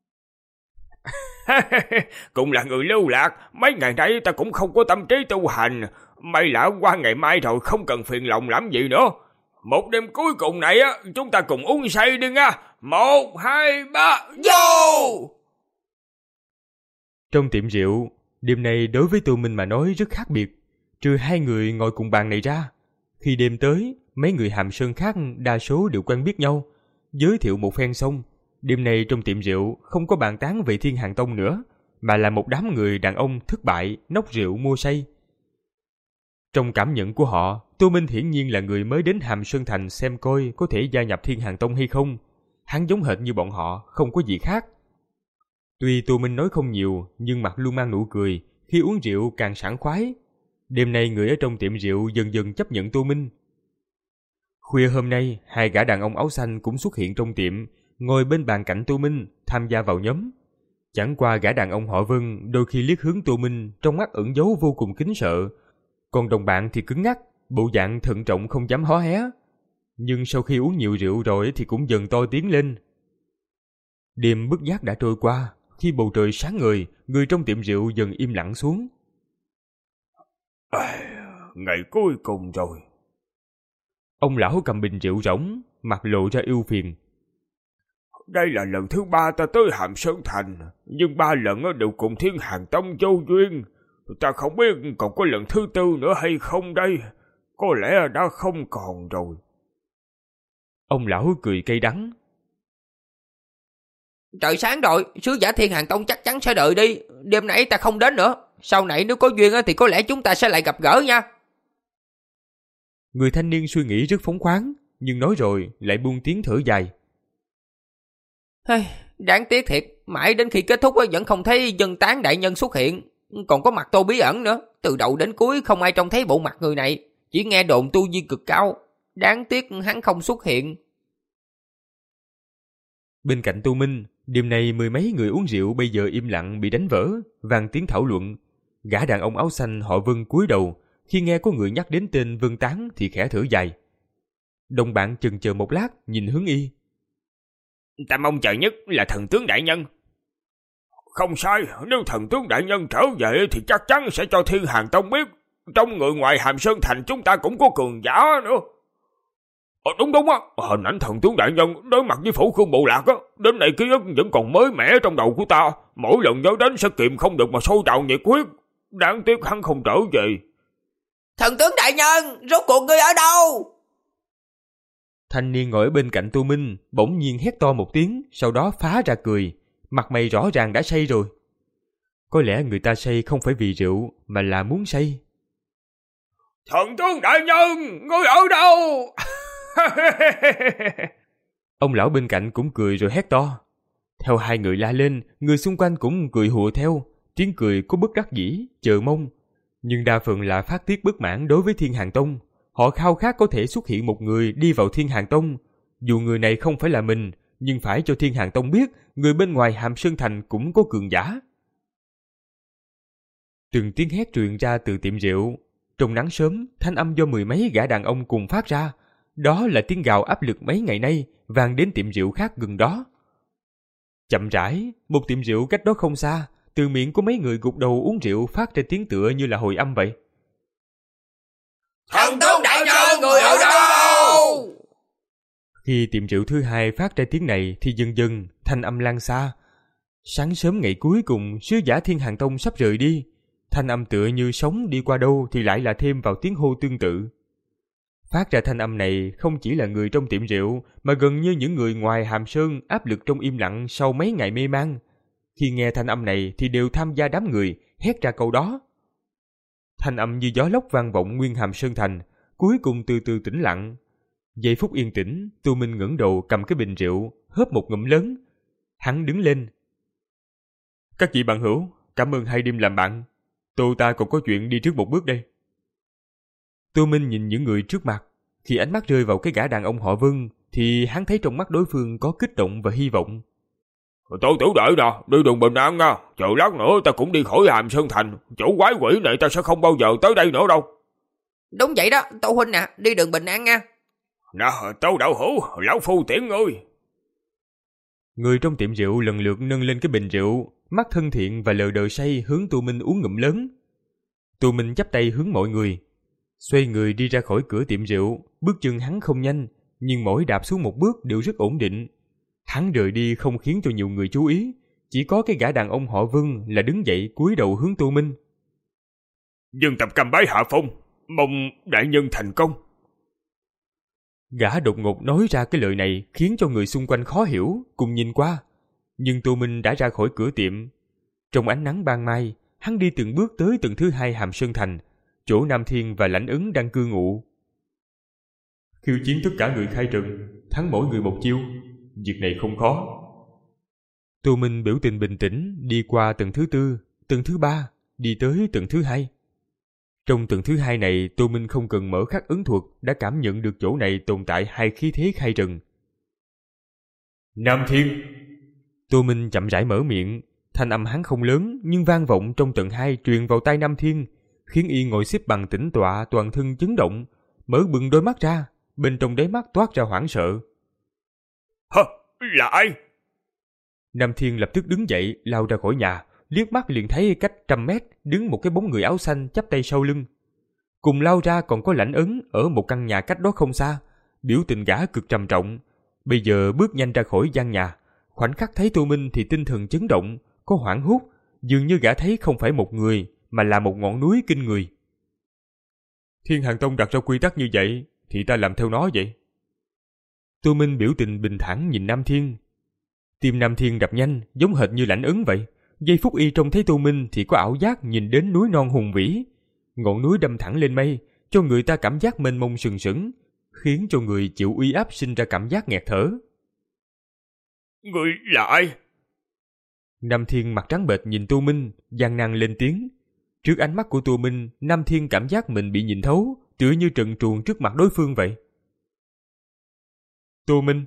Cũng là người lưu lạc, mấy ngày nay ta cũng không có tâm trí tu hành. May là qua ngày mai rồi, không cần phiền lòng làm gì nữa. Một đêm cuối cùng này á, chúng ta cùng uống say đi nha. Một, hai, ba, vô! Trong tiệm rượu, đêm nay đối với Tô Minh mà nói rất khác biệt. Trừ hai người ngồi cùng bàn này ra, khi đêm tới, mấy người Hàm Sơn khác đa số đều quen biết nhau. Giới thiệu một phen xong, đêm nay trong tiệm rượu không có bàn tán về Thiên Hàng Tông nữa, mà là một đám người đàn ông thất bại nốc rượu mua say. Trong cảm nhận của họ, Tô Minh hiển nhiên là người mới đến Hàm Sơn Thành xem coi có thể gia nhập Thiên Hàng Tông hay không. Hắn giống hệt như bọn họ, không có gì khác. Tuy Tô Minh nói không nhiều, nhưng mặt luôn mang nụ cười, khi uống rượu càng sảng khoái. Đêm nay người ở trong tiệm rượu dần dần chấp nhận Tô Minh. Khuya hôm nay, hai gã đàn ông áo xanh cũng xuất hiện trong tiệm, ngồi bên bàn cạnh Tô Minh, tham gia vào nhóm. Chẳng qua gã đàn ông họ Vân đôi khi liếc hướng Tô Minh, trong mắt ẩn dấu vô cùng kính sợ. Còn đồng bạn thì cứng ngắc, bộ dạng thận trọng không dám hó hé. Nhưng sau khi uống nhiều rượu rồi thì cũng dần to tiếng lên. Đêm bất giác đã trôi qua, khi bầu trời sáng ngời, người trong tiệm rượu dần im lặng xuống. À, ngày cuối cùng rồi. Ông lão cầm bình rượu rỗng, mặt lộ ra ưu phiền. Đây là lần thứ ba ta tới Hàm Sơn Thành, nhưng ba lần đều cùng Thiên Hàng Tông vô duyên. Ta không biết còn có lần thứ tư nữa hay không đây. Có lẽ đã không còn rồi. Ông lão cười cay đắng. Trời sáng rồi, sứ giả Thiên Hàng Tông chắc chắn sẽ đợi đi. Đêm nãy ta không đến nữa. Sau này nếu có duyên thì có lẽ chúng ta sẽ lại gặp gỡ nha. Người thanh niên suy nghĩ rất phóng khoáng, nhưng nói rồi lại buông tiếng thở dài. Hey, đáng tiếc thiệt, mãi đến khi kết thúc vẫn không thấy dân tán đại nhân xuất hiện. Còn có mặt Tô bí ẩn nữa. Từ đầu đến cuối không ai trông thấy bộ mặt người này, chỉ nghe đồn tu vi cực cao. Đáng tiếc hắn không xuất hiện. Bên cạnh Tô Minh, đêm nay mười mấy người uống rượu bây giờ im lặng bị đánh vỡ, vang tiếng thảo luận. Gã đàn ông áo xanh họ Vân cúi đầu, khi nghe có người nhắc đến tên Vân Tán thì khẽ thở dài. Đồng bạn chần chờ một lát, nhìn hướng y. Ta mong chờ nhất là thần tướng đại nhân. Không sai, nếu thần tướng đại nhân trở về thì chắc chắn sẽ cho Thiên Hàng Tông biết. Trong người ngoài Hàm Sơn Thành chúng ta cũng có cường giả nữa. Ờ, đúng đúng á, hình ảnh thần tướng đại nhân đối mặt với Phủ Khương bộ lạc á, đến nay ký ức vẫn còn mới mẻ trong đầu của ta. Mỗi lần nhớ đến sẽ kìm không được mà sôi trào nhiệt huyết. Đáng tiếc hắn không trở về. Thần tướng đại nhân, rốt cuộc ngươi ở đâu? Thanh niên ngồi ở bên cạnh Tô Minh bỗng nhiên hét to một tiếng, sau đó phá ra cười. Mặt mày rõ ràng đã say rồi. Có lẽ người ta say không phải vì rượu, mà là muốn say. Thần tướng đại nhân, ngươi ở đâu? Ông lão bên cạnh cũng cười rồi hét to. Theo hai người la lên, người xung quanh cũng cười hùa theo. Tiếng cười có bất đắc dĩ, chờ mong, nhưng đa phần là phát tiết bất mãn đối với Thiên Hàng Tông. Họ khao khát có thể xuất hiện một người đi vào Thiên Hàng Tông. Dù người này không phải là mình, nhưng phải cho Thiên Hàng Tông biết người bên ngoài Hàm Sơn Thành cũng có cường giả. Từng tiếng hét truyền ra từ tiệm rượu. Trong nắng sớm, thanh âm do mười mấy gã đàn ông cùng phát ra. Đó là tiếng gào áp lực mấy ngày nay vang đến tiệm rượu khác gần đó. Chậm rãi, một tiệm rượu cách đó không xa, từ miệng của mấy người gục đầu uống rượu phát ra tiếng tựa như là hồi âm vậy. Thần tướng đại nhân, người ở đâu? Khi tiệm rượu thứ hai phát ra tiếng này thì dần dần thanh âm lan xa. Sáng sớm ngày cuối cùng, sứ giả Thiên Hàng Tông sắp rời đi. Thanh âm tựa như sóng đi qua đâu thì lại là thêm vào tiếng hô tương tự. Phát ra thanh âm này không chỉ là người trong tiệm rượu, mà gần như những người ngoài Hàm Sơn áp lực trong im lặng sau mấy ngày mê man. Khi nghe thanh âm này thì đều tham gia đám người, hét ra câu đó. Thanh âm như gió lốc vang vọng nguyên Hàm Sơn thành, cuối cùng từ từ tĩnh lặng. Giây phút yên tĩnh, Tu Minh ngẩng đầu cầm cái bình rượu, hớp một ngụm lớn. Hắn đứng lên. Các vị bạn hữu, cảm ơn hai đêm làm bạn. Tôi ta còn có chuyện đi trước một bước đây. Tu Minh nhìn những người trước mặt. Khi ánh mắt rơi vào cái gã đàn ông họ Vân, thì hắn thấy trong mắt đối phương có kích động và hy vọng. Tôi tiểu đệ nè, đi đường bình an nha. Chờ lát nữa ta cũng đi khỏi Hàm Sơn thành. Chỗ quái quỷ này ta sẽ không bao giờ tới đây nữa đâu. Đúng vậy đó, Tô huynh nè, đi đường bình an nha. Nè, Tô đạo hữu, lão phu tiễn ngươi. Người trong tiệm rượu lần lượt nâng lên cái bình rượu, mắt thân thiện và lờ đờ say hướng Tu Minh uống ngụm lớn. Tu Minh chắp tay hướng mọi người, xoay người đi ra khỏi cửa tiệm rượu. Bước chân hắn không nhanh, nhưng mỗi đạp xuống một bước đều rất ổn định. Hắn rời đi không khiến cho nhiều người chú ý, chỉ có cái gã đàn ông họ Vân là đứng dậy cúi đầu hướng Tu Minh. Dương tập cầm bái hạ phong, mong đại nhân thành công. Gã đột ngột nói ra cái lời này khiến cho người xung quanh khó hiểu, cùng nhìn qua. Nhưng Tu Minh đã ra khỏi cửa tiệm. Trong ánh nắng ban mai, hắn đi từng bước tới tầng thứ hai Hàm Sơn thành, chỗ Nam Thiên và Lãnh Ấn đang cư ngụ. Khiêu chiến tất cả người khai trần, thắng mỗi người một chiêu. Việc này không khó. Tu Minh biểu tình bình tĩnh đi qua tầng thứ tư, tầng thứ ba, đi tới tầng thứ hai. Trong tầng thứ hai này, Tu Minh không cần mở khắc ấn thuật đã cảm nhận được chỗ này tồn tại hai khí thế khai trần. Nam Thiên! Tu Minh chậm rãi mở miệng, thanh âm hắn không lớn nhưng vang vọng trong tầng hai truyền vào tai Nam Thiên, khiến y ngồi xếp bằng tĩnh tọa toàn thân chấn động, mở bừng đôi mắt ra, bên trong đáy mắt toát ra hoảng sợ. Hả? Là ai? Nam Thiên lập tức đứng dậy lao ra khỏi nhà, liếc mắt liền thấy cách trăm mét đứng một cái bóng người áo xanh chắp tay sau lưng. Cùng lao ra còn có Lãnh Ấn ở một căn nhà cách đó không xa, biểu tình gã cực trầm trọng. Bây giờ bước nhanh ra khỏi gian nhà, khoảnh khắc thấy Tu Minh thì tinh thần chấn động, có hoảng hốt, dường như gã thấy không phải một người mà là một ngọn núi kinh người. Thiên Hàng Tông đặt ra quy tắc như vậy thì ta làm theo nó vậy. Tu Minh biểu tình bình thản nhìn Nam Thiên. Tim Nam Thiên đập nhanh, giống hệt như Lãnh Ấn vậy. Giây phút y trông thấy Tu Minh thì có ảo giác nhìn đến núi non hùng vĩ. Ngọn núi đâm thẳng lên mây, cho người ta cảm giác mênh mông sừng sững, khiến cho người chịu uy áp sinh ra cảm giác nghẹt thở. Người là ai? Nam Thiên mặt trắng bệch nhìn Tu Minh, gian nan lên tiếng. Trước ánh mắt của Tu Minh, Nam Thiên cảm giác mình bị nhìn thấu, tựa như trần truồng trước mặt đối phương vậy. Tu Minh.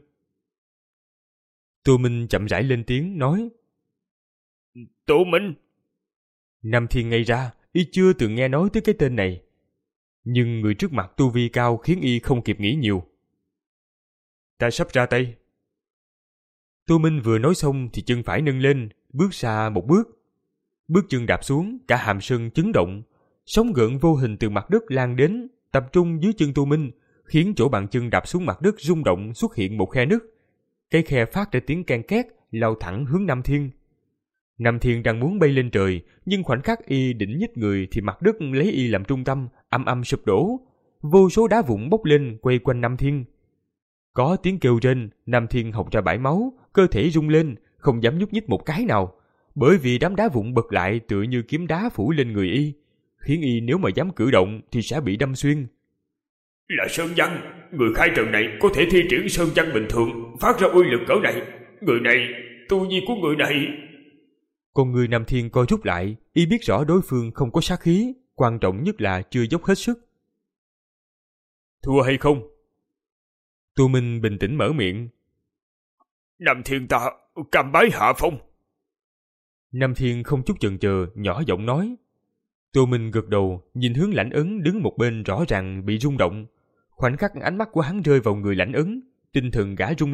Tu Minh chậm rãi lên tiếng nói. Tu Minh. Nam Thiên ngây ra, y chưa từng nghe nói tới cái tên này. Nhưng người trước mặt tu vi cao khiến y không kịp nghĩ nhiều. Ta sắp ra tay. Tu Minh vừa nói xong thì chân phải nâng lên, bước xa một bước. Bước chân đạp xuống, cả Hàm Sơn chấn động. Sóng gợn vô hình từ mặt đất lan đến, tập trung dưới chân Tu Minh, khiến chỗ bàn chân đạp xuống mặt đất rung động, xuất hiện một khe nứt. Cái khe phát ra tiếng ken két, lao thẳng hướng Nam Thiên. Nam Thiên đang muốn bay lên trời, nhưng khoảnh khắc y định nhích người thì mặt đất lấy y làm trung tâm, âm âm sụp đổ. Vô số đá vụn bốc lên quay quanh Nam Thiên. Có tiếng kêu rên, Nam Thiên hộc ra bãi máu, cơ thể rung lên, không dám nhúc nhích một cái nào, bởi vì đám đá vụn bật lại tựa như kiếm đá phủ lên người y, khiến y nếu mà dám cử động thì sẽ bị đâm xuyên. Là Sơn Văn, người khai trần này có thể thi triển Sơn Văn bình thường, phát ra uy lực cỡ này. Người này, tu vi của người này. Con người Nam Thiên coi rút lại, y biết rõ đối phương không có sát khí, quan trọng nhất là chưa dốc hết sức. Thua hay không? Tu Minh bình tĩnh mở miệng. Nam Thiên ta cam bái hạ phong. Nam Thiên không chút chần chờ, nhỏ giọng nói. Tu Minh gật đầu, nhìn hướng Lãnh Ấn đứng một bên rõ ràng bị rung động. Khoảnh khắc ánh mắt của hắn rơi vào người Lãnh Ấn, tinh thần gã rung lên,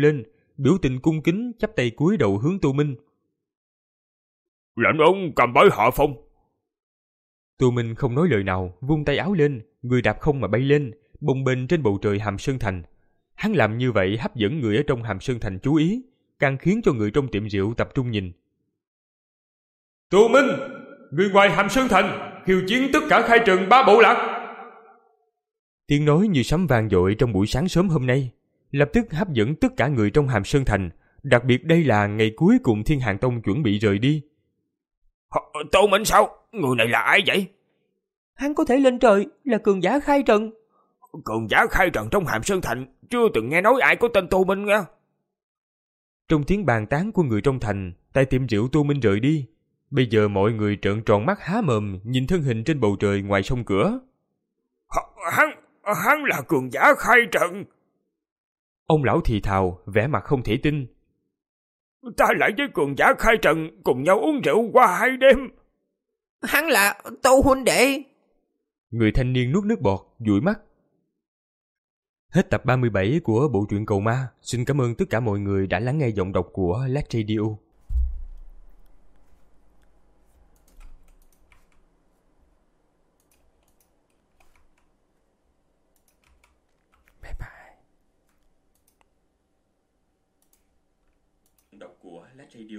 biểu tình cung kính chắp tay cúi đầu hướng Tô Minh. Lệnh ông cầm bái hạ phong. Tô Minh không nói lời nào, vung tay áo lên, người đạp không mà bay lên, bồng bềnh trên bầu trời Hàm Sơn Thành. Hắn làm như vậy hấp dẫn người ở trong Hàm Sơn Thành chú ý, càng khiến cho người trong tiệm rượu tập trung nhìn. Tô Minh, người ngoài Hàm Sơn Thành, khiêu chiến tất cả khai trần ba bộ lạc. Tiếng nói như sấm vang dội trong buổi sáng sớm hôm nay, lập tức hấp dẫn tất cả người trong Hàm Sơn Thành, đặc biệt đây là ngày cuối cùng Thiên Hàn Tông chuẩn bị rời đi. Tô Minh sao? Người này là ai vậy? Hắn có thể lên trời, là cường giả khai trần. Cường giả khai trần trong Hàm Sơn Thành, chưa từng nghe nói ai có tên Tô Minh nha. Trong tiếng bàn tán của người trong thành, tại tiệm rượu Tô Minh rời đi. Bây giờ mọi người trợn tròn mắt há mồm nhìn thân hình trên bầu trời ngoài sông cửa. Hắn, hắn là cường giả khai trần. Ông lão thì thào, vẻ mặt không thể tin. Ta lại với cường giả khai trần cùng nhau uống rượu qua hai đêm. Hắn là Tô huynh đệ. Người thanh niên nuốt nước bọt, dụi mắt. Hết tập ba mươi bảy của bộ truyện Cầu Ma. Xin cảm ơn tất cả mọi người đã lắng nghe giọng đọc của Lát Radio. Bye bye. Đọc của Lát Radio.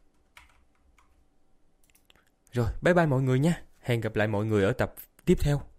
Rồi, bye bye mọi người nha. Hẹn gặp lại mọi người ở tập tiếp theo.